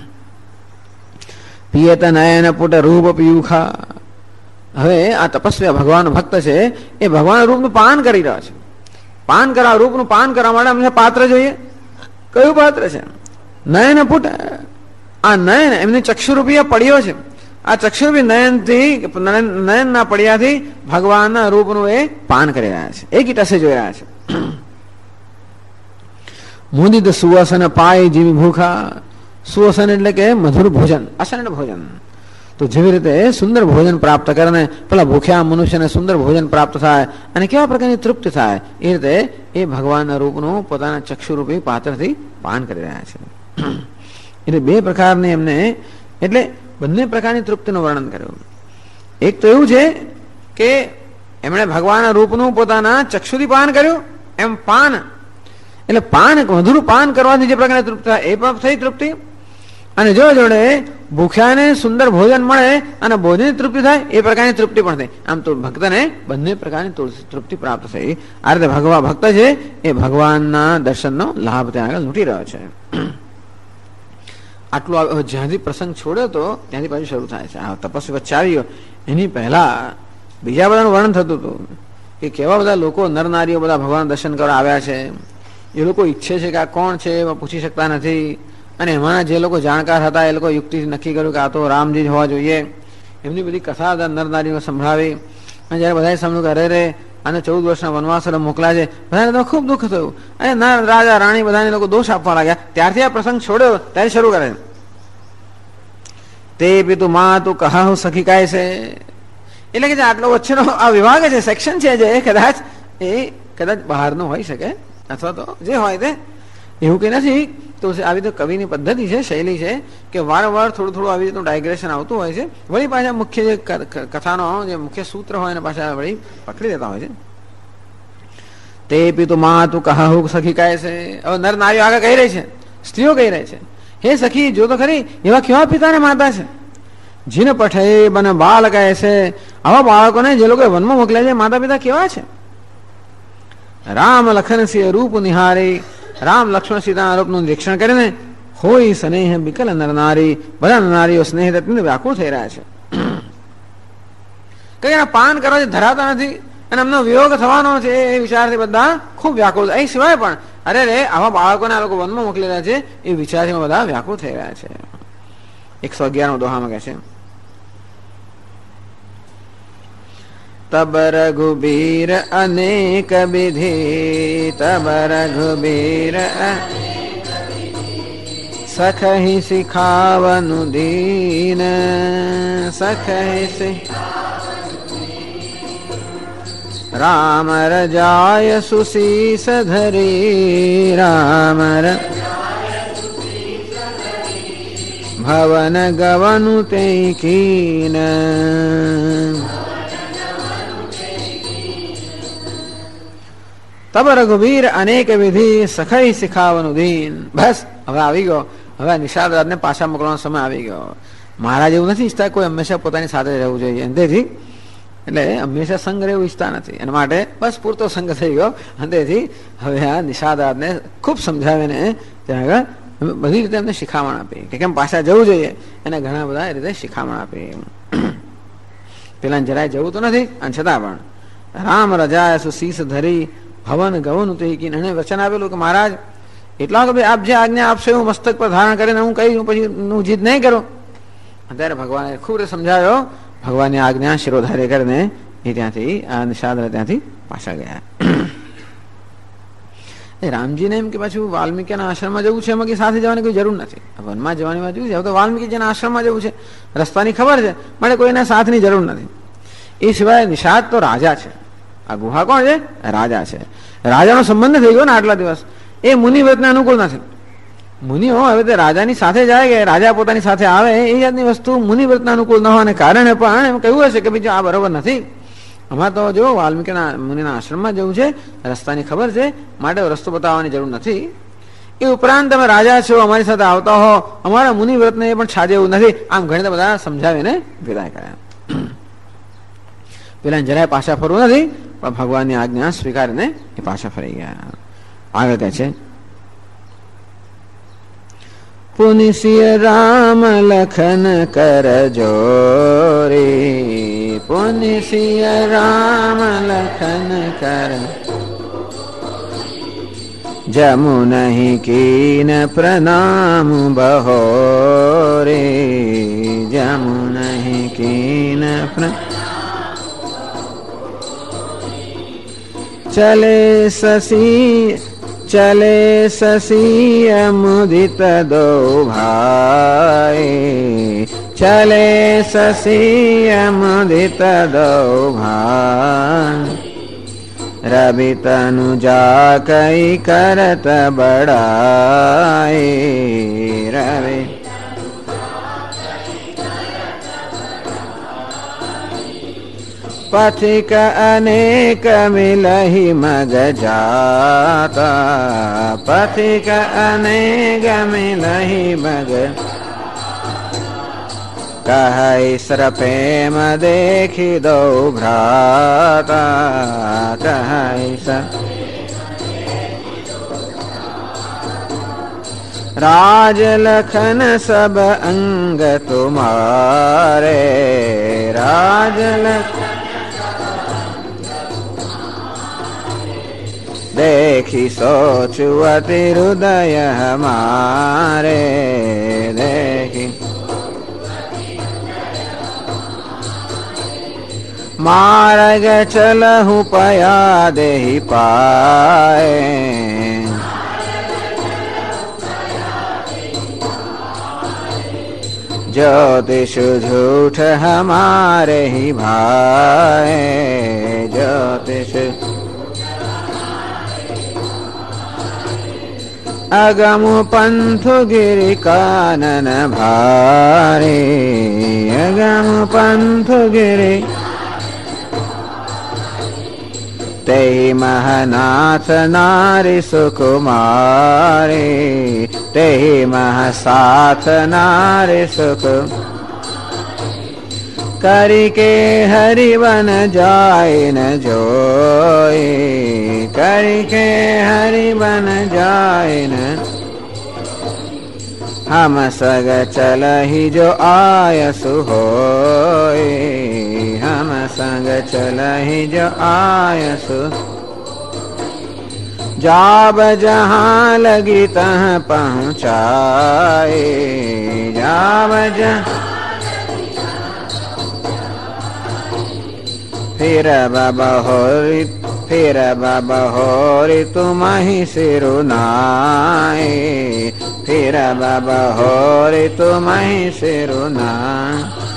પિયત નયન પુટ રૂપ પીયુખા. હવે આ તપસ્યા ભગવાન ભક્ત છે એ ભગવાન રૂપનું પાન કરી રહ્યા છે. પાન કરવા, રૂપનું પાન કરવા માટે અમને પાત્ર જોઈએ. કયું પાત્ર છે? નયન પુટ. આ નયન એમની ચક્ષુરૂપી પડ્યો છે. આ ચક્ષુરૂપી નયનથી, નયનના પડ્યાથી ભગવાનના રૂપનું એ પાન કરી રહ્યા છે, એક ટસે જોઈ રહ્યા છે. મુદિત સુવસન પાય જીવી ભૂખા. સુવસન એટલે કે મધુર ભોજન, અસન એટલે ભોજન. તો જેવી રીતે સુંદર ભોજન પ્રાપ્ત કરીને પેલા ભૂખ્યા મનુષ્યને સુંદર ભોજન પ્રાપ્ત થાય અને કેવા પ્રકારની તૃપ્તિ થાય, એ રીતે એ ભગવાનના રૂપનું પોતાના ચક્ષુરૂપી પાત્રથી પાન કરી રહ્યા છે. એટલે બે પ્રકારની એમને, એટલે બંને પ્રકારની તૃપ્તિનું વર્ણન કર્યું. એક તો એવું છે કે એમણે ભગવાનના રૂપનું પોતાના ચક્ષુથી પાન કર્યું, એમ પાન એટલે પાન, મધુર પાન કરવાથી જે પ્રકારની તૃપ્તિ થાય એ પણ થઈ તૃપ્તિ. અને જો જોડે ભૂખ્યાને સુંદર ભોજન મળે અને ભોજનની તૃપ્તિ થાય એ પ્રકારની તૃપ્તિ પણ થઈ. આમ તો ભક્તને બંને પ્રકારની તૃપ્તિ પ્રાપ્ત થઈ. આ રીતે ભક્ત છે એ ભગવાનના દર્શનનો લાભ ત્યાં આગળ લૂંટી રહ્યો છે. આટલું જ્યાંથી પ્રસંગ છોડ્યો તો ત્યાંથી પાછું શરૂ થાય છે. આ તપસ્વી વચ્ચે આવી ગયો એની પહેલા બીજા બધાનું વર્ણન થતું હતું કે કેવા બધા લોકો, નર નારીઓ બધા ભગવાન દર્શન કરવા આવ્યા છે. એ લોકો ઈચ્છે છે કે આ કોણ છે એમાં પૂછી શકતા નથી. અને એમાંના જે લોકો જાણકાર હતા એ લોકો યુક્તિ નક્કી કર્યું કે આ તો રામજી જ હોવા જોઈએ. એમની બધી કથા નર નારીઓ સંભળાવી. અને જયારે બધાએ સમજ્યું કે અરે રે આને 14 વર્ષના વનવાસ મોકલ્યા છે, બધાને તો ખૂબ દુઃખ થયું. અને નર રાજા રાણી બધાને લોકો દોષ આપવા લાગ્યા. ત્યારથી આ પ્રસંગ છોડ્યો ત્યારે શરૂ કરે તે પિતુ મા તું કહા સખી કાય છે. એટલે કે આટલો વચ્ચેનો આ વિભાગ છે, સેક્શન છે, જે કદાચ બહારનું હોઈ શકે અથવા તો જે હોય તે એવું કંઈ નથી. તો આવી તો કવિની પદ્ધતિ છે, શૈલી છે કે વારંવાર થોડું થોડું આવી રીતનું ડાયગ્રેશન આવતું હોય છે. વળી પાછા મુખ્ય જે કથાનો જે મુખ્ય સૂત્ર હોય એને પાછા વળી પકડી દેતા હોય છે. તે પિતુ મા તું કહા સખી કહે છે. હવે નર નારીઓ આગળ કહી રહી છે, સ્ત્રીઓ કહી રહી છે, હે સખી જો તો ખરી એવા કેવા પિતાને માતા છે જીન પઠે બને બાળ કહે છે. આવા બાળકોને જે લોકો વનમાં મોકલ્યા છે માતા પિતા કેવા છે. રામ લખન સિંહ રૂપ નિહારી. રામ લક્ષ્મણ સીતાના રૂપનું નિરીક્ષણ કરીને હોય સ્નેહ વિકલ નર નારી. બધા નારીઓ સ્નેહ વ્યાકુળ થઈ રહ્યા છે. કઈ પાન કરવાથી ધરાતા નથી અને એમનો વિયોગ થવાનો છે એ વિચારથી બધા ખૂબ વ્યાકુળ. અહીં સિવાય પણ અરે રે આવા બાળકોને આ લોકો વનમાં મોકલેલા છે એ વિચારથી બધા વ્યાકુળ થઈ રહ્યા છે. 111 દોહામાં કહે છે તબ રઘુબીર અનેક વિધિ. તબ રઘુબીર સખહી શિખાવનુ દીન. સખહી રામ રજાય સુશીસ ધરી. રામ ભવન ગવનુ તે કીન. તબ રઘુવીર અનેક વિધિ સખઈ શિખાવનું દીન. બસ હવે આવી ગયો, હવે નિષાદને પાછા મોકલવાનો સમય આવી ગયો. મહારાજ એવું નથી ઈચ્છતા કોઈ હંમેશા પોતાની સાથે રહેવું જોઈએ અંતેથી, એટલે હંમેશા સંગ રહેવું ઈચ્છતા નથી. એના માટે બસ પૂરતો સંગ થઈ ગયો અંતેથી. હવે આ નિષાદને ખૂબ સમજાવીને ત્યાં આગળ બધી રીતે એમને શિખામણ આપી કે કેમ પાછા જવું જોઈએ. એને ઘણા બધા એ રીતે શિખામણ આપી. પેલા જરાય જવું તો નથી અને છતાં પણ રામ રજાય સુશીસ ધરી ભવન ગવન તે એને વચન આપેલું કે મહારાજ એટલા કે ભાઈ આપ જે આજ્ઞા આપશો હું મસ્તક પર ધારણ કરીને હું કઈ પછી હું જીદ નહીં કરું. ત્યારે ભગવાને ખૂબ રીતે સમજાવ્યો. ભગવાનની આજ્ઞા શિરોધાર્ય કરીને એ ત્યાંથી આ નિષાદ ત્યાંથી પાછા ગયા. રામજીને એમ કે પાછું વાલ્મીકીના આશ્રમમાં જવું છે, એમાં કે સાથે જવાની કોઈ જરૂર નથી. વનમાં જવાની વાત છે, તો વાલ્મીકીજીના આશ્રમમાં જવું છે, રસ્તાની ખબર છે, માટે કોઈના સાથની જરૂર નથી. એ સિવાય નિષાદ તો રાજા છે. આ ગુહા કોણ છે? રાજા છે. રાજાનો સંબંધ થઈ ગયો ને આટલા દિવસ, એ મુનિવ્રતને અનુકૂળ નથી. મુનિઓ હવે તે રાજાની સાથે જાય કે રાજા પોતાની સાથે આવે, એ જાતની વસ્તુ મુનિવ્રતને અનુકૂળ ન હોવાને કારણે પણ એમ કહ્યું હશે કે બીજું આ બરોબર નથી. આમાં તો જો વાલ્મીકીના મુનિના આશ્રમમાં જવું છે, રસ્તાની ખબર છે, માટે રસ્તો બતાવવાની જરૂર નથી. એ ઉપરાંત તમે રાજા છો, અમારી સાથે આવતા હો, અમારા મુનિવ્રતને એ પણ છાજે એવું નથી. આમ ઘણી બધા સમજાવીને વિદાય કર્યા. પેલા જરાય પાછા ફરવું નથી, પણ ભગવાનની આજ્ઞા સ્વીકારીને એ પાછા ફરી ગયા. આગળ કહે છે, પુનિસિય રામ લખન કર જોરી, પુનિસિય રામ લખન કર જમુ નહીં કીન પ્રણામ બહોરી, જમુ નહીં કીન ચલે શશી મુદિત દો ભાઈ, ચલે શશી મુદિત દો ભાઈ, રવિ તનુજા કઈ કરત બડાઈ, રવિ પથિક અનેક મિલહી મગ જાતા, પથિક અનેક મિલહી મગ કહી પ્રેમ દેખી દો ભ્રાતા, કહી રાજ લખન સબ અંગ તુમારે, રાજ લખન देखी सोचु अति हृदय हमारे, देखी मार्ग चलहु पया देहि पाए, ज्योतिष झूठ हमारे ही भाए, ज्योतिष अगम पंथ गिरि कानन भारे, अगम पंथ गिरि ते महनाथ नारी सुकुमारे, ते महसाथ नारी सुख करी के हरिवन जाय न जोई, करी के हरिवन जाय न, हम सग चलहि जो आयसु होय, हम संग चलहि जो आयसु, जाब जहाँ लगी तहाँ पहुँचाए, जाब जहाँ फिर बाबा होरी तुम ही सिरुनाए, फिर बाबा होरी तुम ही सिरुनाए.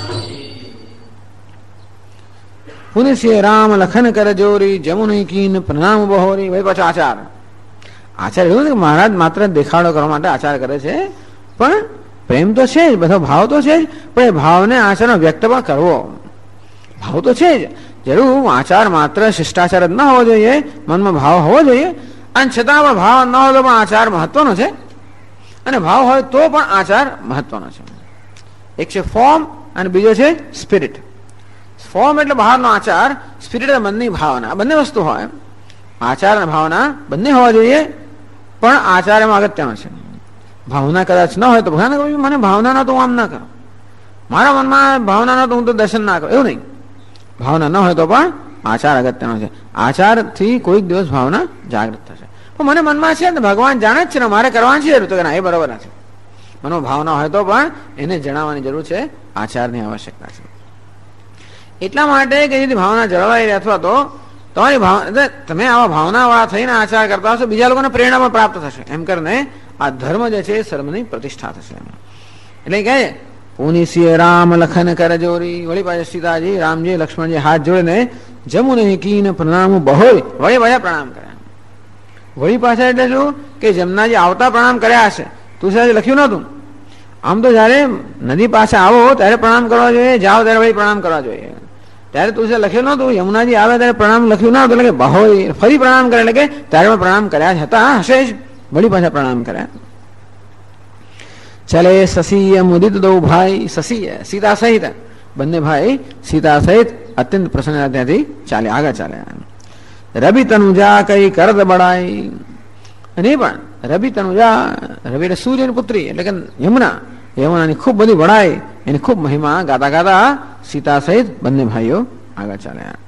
પુનિસિય રામ લખન કર જોરી, જમુની કીન પ્રણામ બહોરી. ભાઈ પાછો આચાર એવું નથી કે મહારાજ માત્ર દેખાડો કરવા માટે આચાર કરે છે, પણ પ્રેમ તો છે જ, બધો ભાવ તો છે જ, પણ એ ભાવને આચારનો વ્યક્ત પણ કરવો. ભાવ તો છે જ, જરૂર આચાર માત્ર શિષ્ટાચાર જ ન હોવો જોઈએ, મનમાં ભાવ હોવો જોઈએ, અને છતાં પણ ભાવ ન હોય તો પણ આચાર મહત્વનો છે, અને ભાવ હોય તો પણ આચાર મહત્વનો છે. એક છે ફોર્મ અને બીજો છે સ્પિરિટ. ફોર્મ એટલે બહારનો આચાર, સ્પિરિટ એટલે મનની ભાવના. બંને વસ્તુ હોય, આચાર અને ભાવના બંને હોવા જોઈએ, પણ આચાર એમાં અગત્યનો છે. ભાવના કદાચ ન હોય તો ભગવાન મને ભાવના ન તો હું આમ ના કરું, મારા મનમાં ભાવના ન તો હું તો દર્શન ના કરું, એવું નહીં. ભાવના ન હોય તો પણ આચાર અગત્યનો છે. આચારથી કોઈક દિવસ ભાવના જાગૃત થશે. પણ મને મનમાં છે ને ભગવાન જાણે જ છે ને મારે કરવાનું છે, તો કે ના એ બરોબર નથી. મનોભાવના હોય તો પણ એને જણાવવાની જરૂર છે, આચારની આવશ્યકતા છે. એટલા માટે કે જેથી ભાવના જળવાઈ રહે, અથવા તો તમારી ભાવના, તમે આવા ભાવનાવાળા થઈને આચાર કરતા હશો, બીજા લોકોને પ્રેરણા પણ પ્રાપ્ત થશે. એમ કરીને આ ધર્મ જે છે એ સર્વની પ્રતિષ્ઠા થશે. એટલે કહે પૂની સિંહ રામ લખન કર જોરી, વળી પાછા સીતાજી રામજી લક્ષ્મણજી હાથ જોડીને જમુને કીન પ્રણામ બહોય, વળી પાછા પ્રણામ કર્યા. વળી પાછા એટલે શું કે જમનાજી આવતા પ્રણામ કર્યા હશે, તુલસીદાસે લખ્યું નહોતું. આમ તો જયારે નદી પાસે આવો ત્યારે પ્રણામ કરવા જોઈએ, જાઓ ત્યારે વળી પ્રણામ કરવા જોઈએ. ત્યારે તુલસી લખ્યું નહોતું, યમુનાજી આવે ત્યારે પ્રણામ લખ્યું ન હતું, એટલે કે બહોય ફરી પ્રણામ કરે, એટલે કે ત્યારે પણ પ્રણામ કર્યા જ હતા, હશે જ, વળી પાછા પ્રણામ કર્યા. ચલે સસીય મુદિત દો ભાઈ, સસીય સીતા સહિત બંને ભાઈ સીતા સહિત અત્યંત પ્રસન્ન ત્યાંથી ચાલે આગળ ચાલ્યા. રવિ તનુજા કઈ કરદ બળાઈ, અને પણ રવિ તનુજા, રવિ એટલે સૂર્યની પુત્રી એટલે કે યમુનાની ખૂબ બધી વડાઈ, એની ખૂબ મહિમા ગાતા ગાતા સીતા સહિત બંને ભાઈઓ આગળ ચાલ્યા.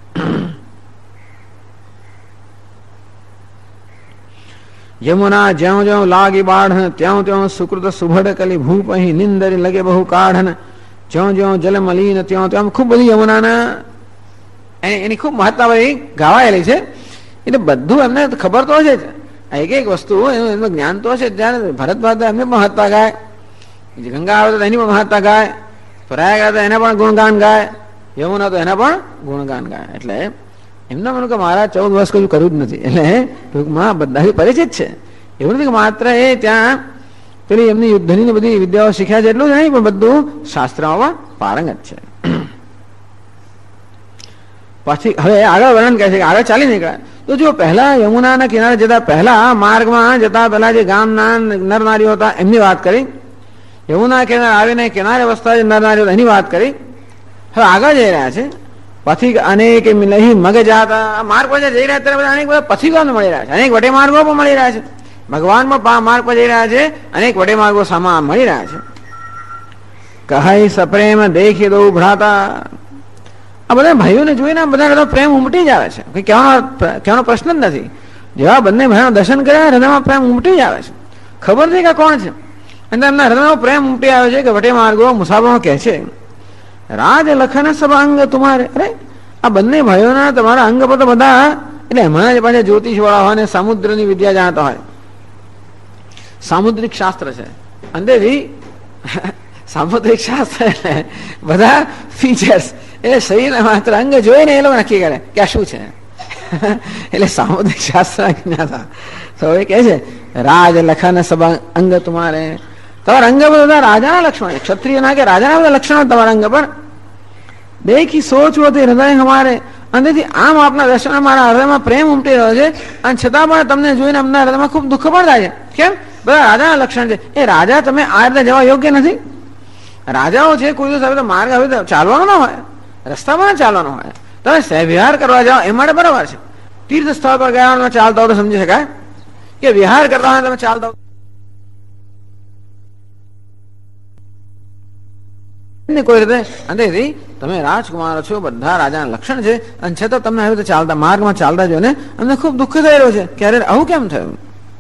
યમુના જ્યાં જ્યાં લાગી બાઢ, ત્યાં ત્યાં સુકૃત સુભડ કલી ભૂપ, અહીં નિંદરી લગે બહુ કાઢન, જ્યાં જ્યાં જલ મલીન ત્યાં ત્યાં ખૂબ બધી યમુનાના એની ખૂબ મહત્તા બધી ગાવાયેલી છે. એટલે બધું એમને ખબર તો છે જ, એક એક વસ્તુ એનું જ્ઞાન તો છે. જ્યારે ભરત ભાત એમને પણ મહત્તા ગાય, ગંગા આવે તો એની પણ મહત્તા ગાય, પ્રયાગ આવે તો એના પણ ગુણગાન ગાય, યમુના તો એના પણ ગુણગાન ગાય. એટલે એમના મને કે મારા 14 વર્ષ કશું કર્યું જ નથી, એટલે ટૂંકમાં બધાથી પરિચિત છે. એવું નથી કે માત્ર એ ત્યાં પેલી એમની યુદ્ધની બધી વિદ્યાઓ શીખ્યા છે એટલું જ નહીં, પણ બધું શાસ્ત્રોમાં પારંગત છે. પછી હવે આગળ વર્ણન કહે છે કે આગળ ચાલી નીકળ્યા તો જો પહેલા યમુનાના કિનારે જતા, પહેલા માર્ગમાં જતા પહેલા જે ગામના નર નારીઓ હતા એમની વાત કરી, યમુના કિનારે આવીને કિનારે વસતા જે નર નારીઓ એની વાત કરી. હવે આગળ જઈ રહ્યા છે. પથિક અનેક મિલહી મગ જાતા, માર્ગ પર જઈ રહ્યા ત્યારે અનેક બધા પથિકો મળી રહ્યા છે, અનેક વટે માર્ગો પણ મળી રહ્યા છે. ભગવાન પણ માર્ગ પર જઈ રહ્યા છે, અનેક વટે માર્ગો સામા મળી રહ્યા છે. કહાઈ સપ્રેમ દેખી દો ભ્રાતા, આ બધા ભાઈઓને જોઈને બધા પ્રેમ ઉમટી જ આવે છે, કહેવાનો પ્રશ્ન જ નથી. જેવા બંને ભાઈઓ દર્શન કર્યા હૃદયમાં પ્રેમ ઉમટી જ આવે છે. ખબર નથી કે કોણ છે, અને એમના હૃદયમાં પ્રેમ ઉમટી આવે છે કે વટે માર્ગો મુસાફરો કહે છે રાજ લખન સબ અંગ તુમારે. અરે આ બંને ભાઈઓના તમારા અંગ પર તો બધા, એટલે હમણાં જ પાછા જ્યોતિષ વાળા હોય ને સમુદ્રની વિદ્યા જાણતા હોય, સામુદ્રિક શાસ્ત્ર છે અંદરથી, સામુદ્રિક શાસ્ત્ર એટલે બધા ફીચર્સ, એટલે શરીરના માત્ર અંગ જોઈને એ લોકો નક્કી કરે કે આ શું છે. એટલે સામુદ્રિક શાસ્ત્ર જ્ઞાતા તો એ કહે છે રાજ લખન સબ અંગ તુમારે, તમારા અંગ પર બધા રાજાના લક્ષણ, ક્ષત્રિયના કે રાજાના બધા લક્ષણો તમારા અંગ પર. દેખી સોચ હોતી હૃદય હમારે, અંદરથી આમ આપના દર્શન મારા હૃદયમાં પ્રેમ ઉમટી રહ્યો છે, અને છતાં પણ તમને જોઈને અમના હૃદયમાં ખૂબ દુઃખ પણ થાય છે. કેમ? બધા રાજાના લક્ષણ છે. એ રાજા તમે આ રીતે જવા યોગ્ય નથી. રાજાઓ છે કોઈ દિવસ હવે માર્ગ હવે ચાલવાનો ના હોય, રસ્તામાં ચાલવાનો હોય, તમે સહવિહાર કરવા જાઓ એ માટે બરાબર છે. તીર્થ સ્થળ પર ગયા ચાલતા હોય તો સમજી શકાય, કે વિહાર કરતા હોય તમે ચાલતા કોઈ રીતે. અંદરથી તમે રાજકુમાર છો, બધા રાજાના લક્ષણ છે, અને છતાં તમને આવી રીતે ચાલતા માર્ગમાં ચાલતા જોઈને અમને ખૂબ દુઃખ થઈ રહ્યો છે. ક્યારે આવું કેમ થયું?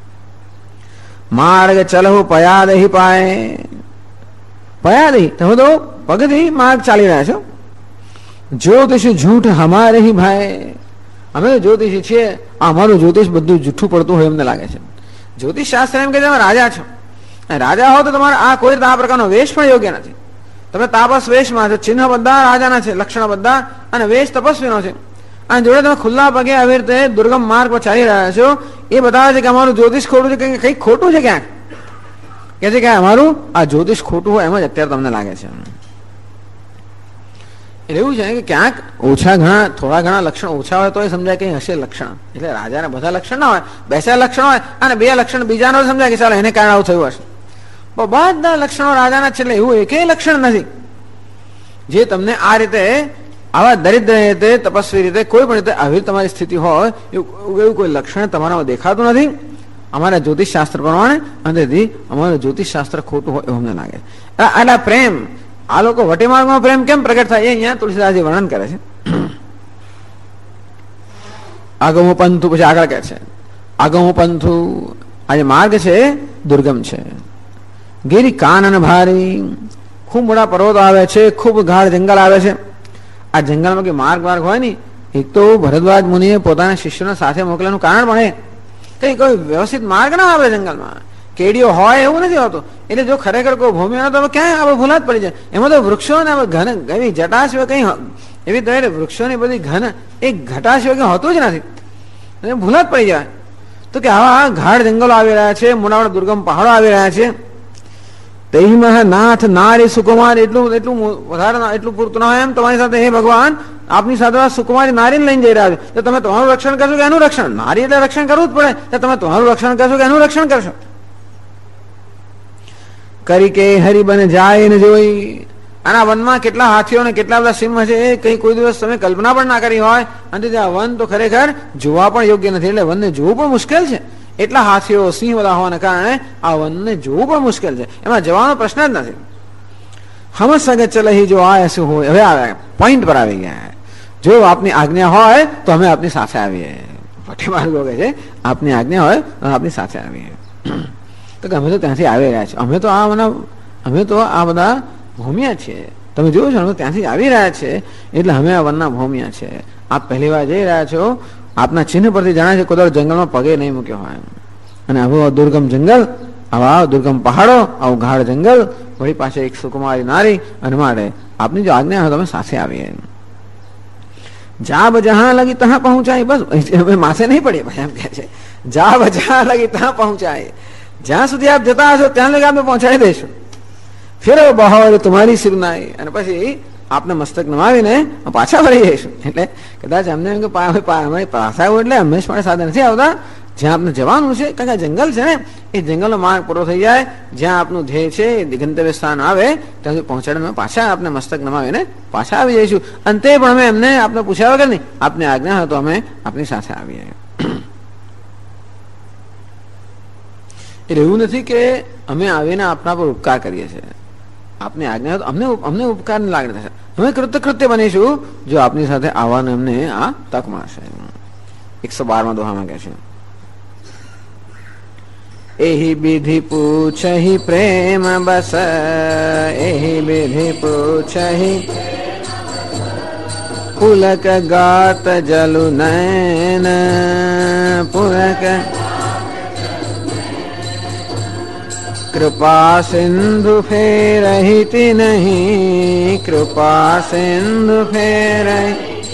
માર્ગ ચલહુ પયાદહી પાય, પયાદહી તમે તો પગથી માર્ગ ચાલી રહ્યા છો. જ્યોતિષ જૂઠ હમારે હી ભાઈ, અમે તો જ્યોતિષી છીએ, અમારું જ્યોતિષ બધું જૂઠું પડતું હોય એમને લાગે છે. જ્યોતિષ શાસ્ત્ર એમ કે તમે રાજા છો, રાજા હો તો તમારે આ કોઈ રીતે આ પ્રકારનો વેશ પણ યોગ્ય નથી. તમે તાપસ વેશમાં છો, ચિહ્ન બધા રાજાના છે, લક્ષણ બધા, અને વેશ તપસ્વીનો છે, અને જોડે તમે ખુલ્લા પગે આવી રીતે દુર્ગમ માર્ગ પર ચાલી રહ્યા છો. એ બતાવે છે કે અમારું જ્યોતિષ ખોટું છે, કે કંઈક ખોટું છે ક્યાંક, કે છે કે અમારું આ જ્યોતિષ ખોટું હોય એમ જ અત્યારે તમને લાગે છે. એટલે એવું છે કે ક્યાંક ઓછા ઘણા થોડા ઘણા લક્ષણ ઓછા હોય તો એ સમજાય કઈ હશે લક્ષણ. એટલે રાજાને બધા લક્ષણ ના હોય, બેસા લક્ષણ હોય, અને બે લક્ષણ બીજાનો સમજાય કે ચાલો એને કારણે આવું થયું હશે. બધા લક્ષણો રાજાના છે, એટલે એવું એકેય લક્ષણ નથી જે તમને આ રીતે આવા દરિદ્ર રીતે તપસ્વી રીતે કોઈ પણ રીતે આવી તમારી સ્થિતિ હોય એવું કોઈ લક્ષણ તમારામાં દેખાતું નથી. અમારા જ્યોતિષ શાસ્ત્ર પ્રમાણે અંદરથી અમારું જ્યોતિષ શાસ્ત્ર ખોટું હોય એવું અમને લાગે. આટલા પ્રેમ આ લોકો વટેમાર્ગમાં પ્રેમ કેમ પ્રગટ થાય એ અહીંયા તુલસીદાસજી વર્ણન કરે છે. આગમો પંથુ પછી આગળ કહે છે આગમો પંથુ, આ જે માર્ગ છે દુર્ગમ છે. ગિરી કાનન ભારી, ખૂબ મોટા પર્વતો આવે છે, ખૂબ ગાઢ જંગલ આવે છે. આ જંગલમાં કે માર્ગ હોય ને, એક તો ભરદ્વાજ મુનિએ પોતાના શિષ્યોને સાથે મોકલવાનું કારણ પણ કઈ કોઈ વ્યવસ્થિત માર્ગ ના આવે જંગલમાં. કેડીઓ હોય એવું નથી હોતું. એટલે જો ખરેખર કોઈ ભૂમિ હોય તો ક્યાંય આપણે ભૂલા જ પડી જાય. એમાં તો વૃક્ષો ને ઘન એવી જટાશ કઈ એવી તો વૃક્ષોની બધી ઘન એક ઘટાશ કઈ હોતું જ નથી. ભૂલા જ પડી જાય. તો કે આવા ગાઢ જંગલો આવી રહ્યા છે, મોટા મોટા દુર્ગમ પહાડો આવી રહ્યા છે. તેમાં નાથ નારી સુકુમાર એટલું વધારે એટલું પૂરતું ના હોય એમ તમારી સાથે હે ભગવાન આપની સાથે સુકુમારી નારીને લઈને જઈ રહ્યા છે. તો તમે તમારું રક્ષણ કરશો કે એનું રક્ષણ? નારી એટલે રક્ષણ કરવું જ પડે. તો તમે તમારું રક્ષણ કરશો કે એનું રક્ષણ કરશો? કરી કે હરિ બને જાય ને જોઈ. આના વનમાં કેટલા હાથીઓ ને કેટલા બધા સિંહ છે એ કઈ કોઈ દિવસ તમે કલ્પના પણ ના કરી હોય. અને આ વન તો ખરેખર જોવા પણ યોગ્ય નથી. એટલે વનને જોવું પણ મુશ્કેલ છે. એટલા હાથીઓ સિંહ બધા હોવાના કારણે આ વનને જોવું પણ મુશ્કેલ છે. એમાં જવાનો પ્રશ્ન જ નથી. હમ સંગે ચલે જો આ શું હોય. હવે આવે પોઈન્ટ પર આવી ગયા. જો આપની આજ્ઞા હોય તો અમે આપની સાથે આવીએ. ભટ્ટી માર્ગો કહે છે આપની આજ્ઞા હોય તો આપની સાથે આવીએ. તો અમે તો ત્યાંથી આવી રહ્યા છીએ. અમે તો આ બધા ભૂમિયા છીએ. તમે જોયું છો અમે ત્યાંથી આવી રહ્યા છે. એટલે અમે આ વનના ભૂમિયા છે. આપ પહેલી વાર જઈ રહ્યા છો. આપના ચિહ્ન પરથી જણાય છે કોઈ જંગલમાં પગે નહીં મૂક્યો હોય. અને આવું દુર્ગમ જંગલ, આવા દુર્ગમ પહાડો, આવું ગાઢ જંગલ, વળી પાસે એક સુકુમારી નારી, અને માટે આપની જો આજ્ઞા હોય તો અમે સાથે આવીએ. જાબ જહાં લગી તહાં પહોંચાય. બસ અમે માથે નહીં પડીએ ભાઈ એમ કહે છે. જાબ જહાં લગી તહાં પહોંચાય. જ્યાં સુધી આપ જતા હશો ત્યાં લગી આપણે પહોંચાડી દઈશું. ફેરો બહાર તમારી સિરનાઈ. અને પછી આપને મસ્તક નમાવીને પાછા ફરી જઈશું. એટલે કદાચ અમને એમ કે પાછા આવું એટલે હંમેશા માટે સાથે નથી આવતા. જ્યાં આપને જવાનું છે, કારણ કે જંગલ છે ને, એ જંગલનો માર્ગ પૂરો થઈ જાય, જ્યાં આપનું ધ્યેય છે ગંતવ્ય સ્થાન આવે ત્યાં સુધી પહોંચાડીને પાછા આપને મસ્તક નમાવીને પાછા આવી જઈશું. અંતે પણ અમે એમને આપને પૂછ્યા વગર નહીં, આપને આજ્ઞા હોય તો અમે આપની સાથે આવીએ. એટલે એવું નથી કે અમે આવીને આપના પર ઉપકાર કરીએ છીએ. આપની આજ્ઞા હોય તો અમને ઉપકારની લાગણી થશે. અમે કૃતકૃત્ય બનીશું જો આપની સાથે આવવાનું એમને આ તક મળશે. 112માં દોહામાં કહે છે એહી વિધિ પૂછહી પ્રેમ બસ, એહી વિધિ પૂછહી પુલક ગાત જલુ નયન, પુલક કૃપા સિંધુ ફેરહિતી નહીં, કૃપા સિંધુ ફેરહિ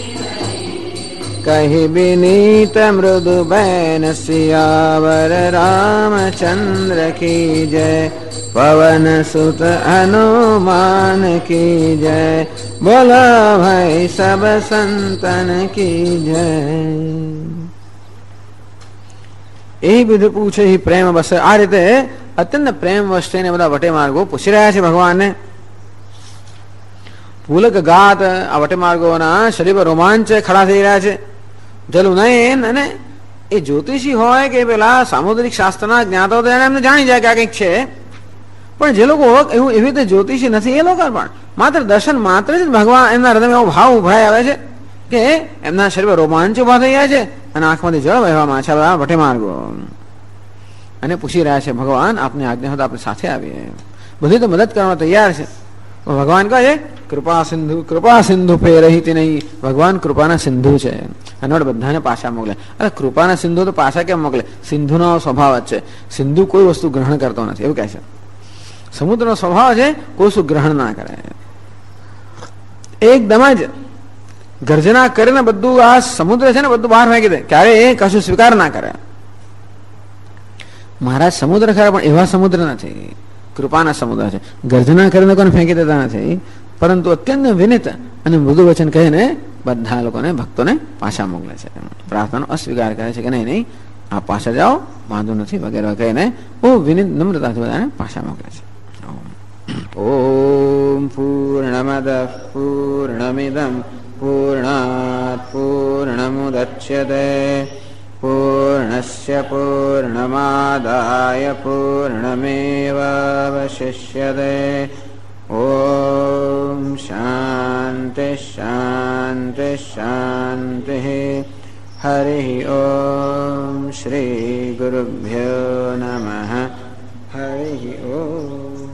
કહી વિનીત મૃદુ બૈન સિયાવર રામચંદ્ર કી જય, પવન સુત હનુમાન કી જય, બોલો ભાઈ સબ સંતન કી જય. એ બધું પૂછે પ્રેમ બસ. આ રીતે અત્યંત પ્રેમ વસ્તુને બધા વટે માર્ગો પૂછી રહ્યા છે ભગવાનને. પુલક ગાત, આ વટે માર્ગોના શરીર પર રોમાંચ ખડા થઈ રહ્યા છે. જલું નયન, અને એ જ્યોતિષી હોય કે પેલા સામુદ્રિક શાસ્ત્રના જ્ઞાતો તો એમને જાણી જાય કે આ કંઈક છે. પણ જે લોકો એવું એવી રીતે જ્યોતિષી નથી, એ લોકો પણ માત્ર દર્શન માત્ર જ ભગવાન એમના હૃદયમાં એવો ભાવ ઉભરાઈ આવે છે કે એમના શરીર પર રોમાંચ ઉભા થઈ જાય છે, અને આંખમાંથી જળ વહેવામાં છે બધા વટે માર્ગો. અને પૂછી રહ્યા છે ભગવાન આપને આજ્ઞા હોય તો આપણે સાથે આવીએ. બધી તો મદદ કરવા તૈયાર છે. ભગવાન કહે છે કૃપા સિંધુ ફેરહિતી નહીં. ભગવાન કૃપાના સિંધુ છે, અને બધાને પાછા મોકલે. અરે કૃપાના સિંધુ તો પાછા કેમ મોકલે? સિંધુનો સ્વભાવ જ છે, સિંધુ કોઈ વસ્તુ ગ્રહણ કરતો નથી એવું કહે છે. સમુદ્રનો સ્વભાવ છે કોઈ વસ્તુ ગ્રહણ ના કરે. એકદમ જ ગર્જના કરીને બધું આ સમુદ્ર છે ને બધું બહાર ફેંકી દે, ક્યારે એ કશું સ્વીકાર ના કરે. મહારાજ સમુદ્ર ખરા પણ એવા સમુદ્ર નથી, કૃપાના સમુદ્ર છે. ગર્જના કરીને કોને ફેંકી દેતા નથી, પરંતુ અત્યંત વિનિત અને મૃદુ વચન કહીને બધા લોકોને ભક્તોને પાછા મોકલે છે. પ્રાર્થનાનો અસ્વીકાર કરે છે કે નહીં આ પાછા જાઓ, વાંધો નથી વગેરે કહીને બહુ વિનિત નમ્રતાથી બધાને પાછા મોકલે છે. ઓમ પૂર્ણમદ પૂર્ણમિદમ પૂર્ણાત પૂર્ણમુદચ્યતે પૂર્ણસ્ય પૂર્ણમાદાય પૂર્ણમેવાવશિષ્યતે. ઓમ શાંતિ શાંતિ શાંતિ. हरि ओम श्री गुरुभ्यो नमः हरि ओम।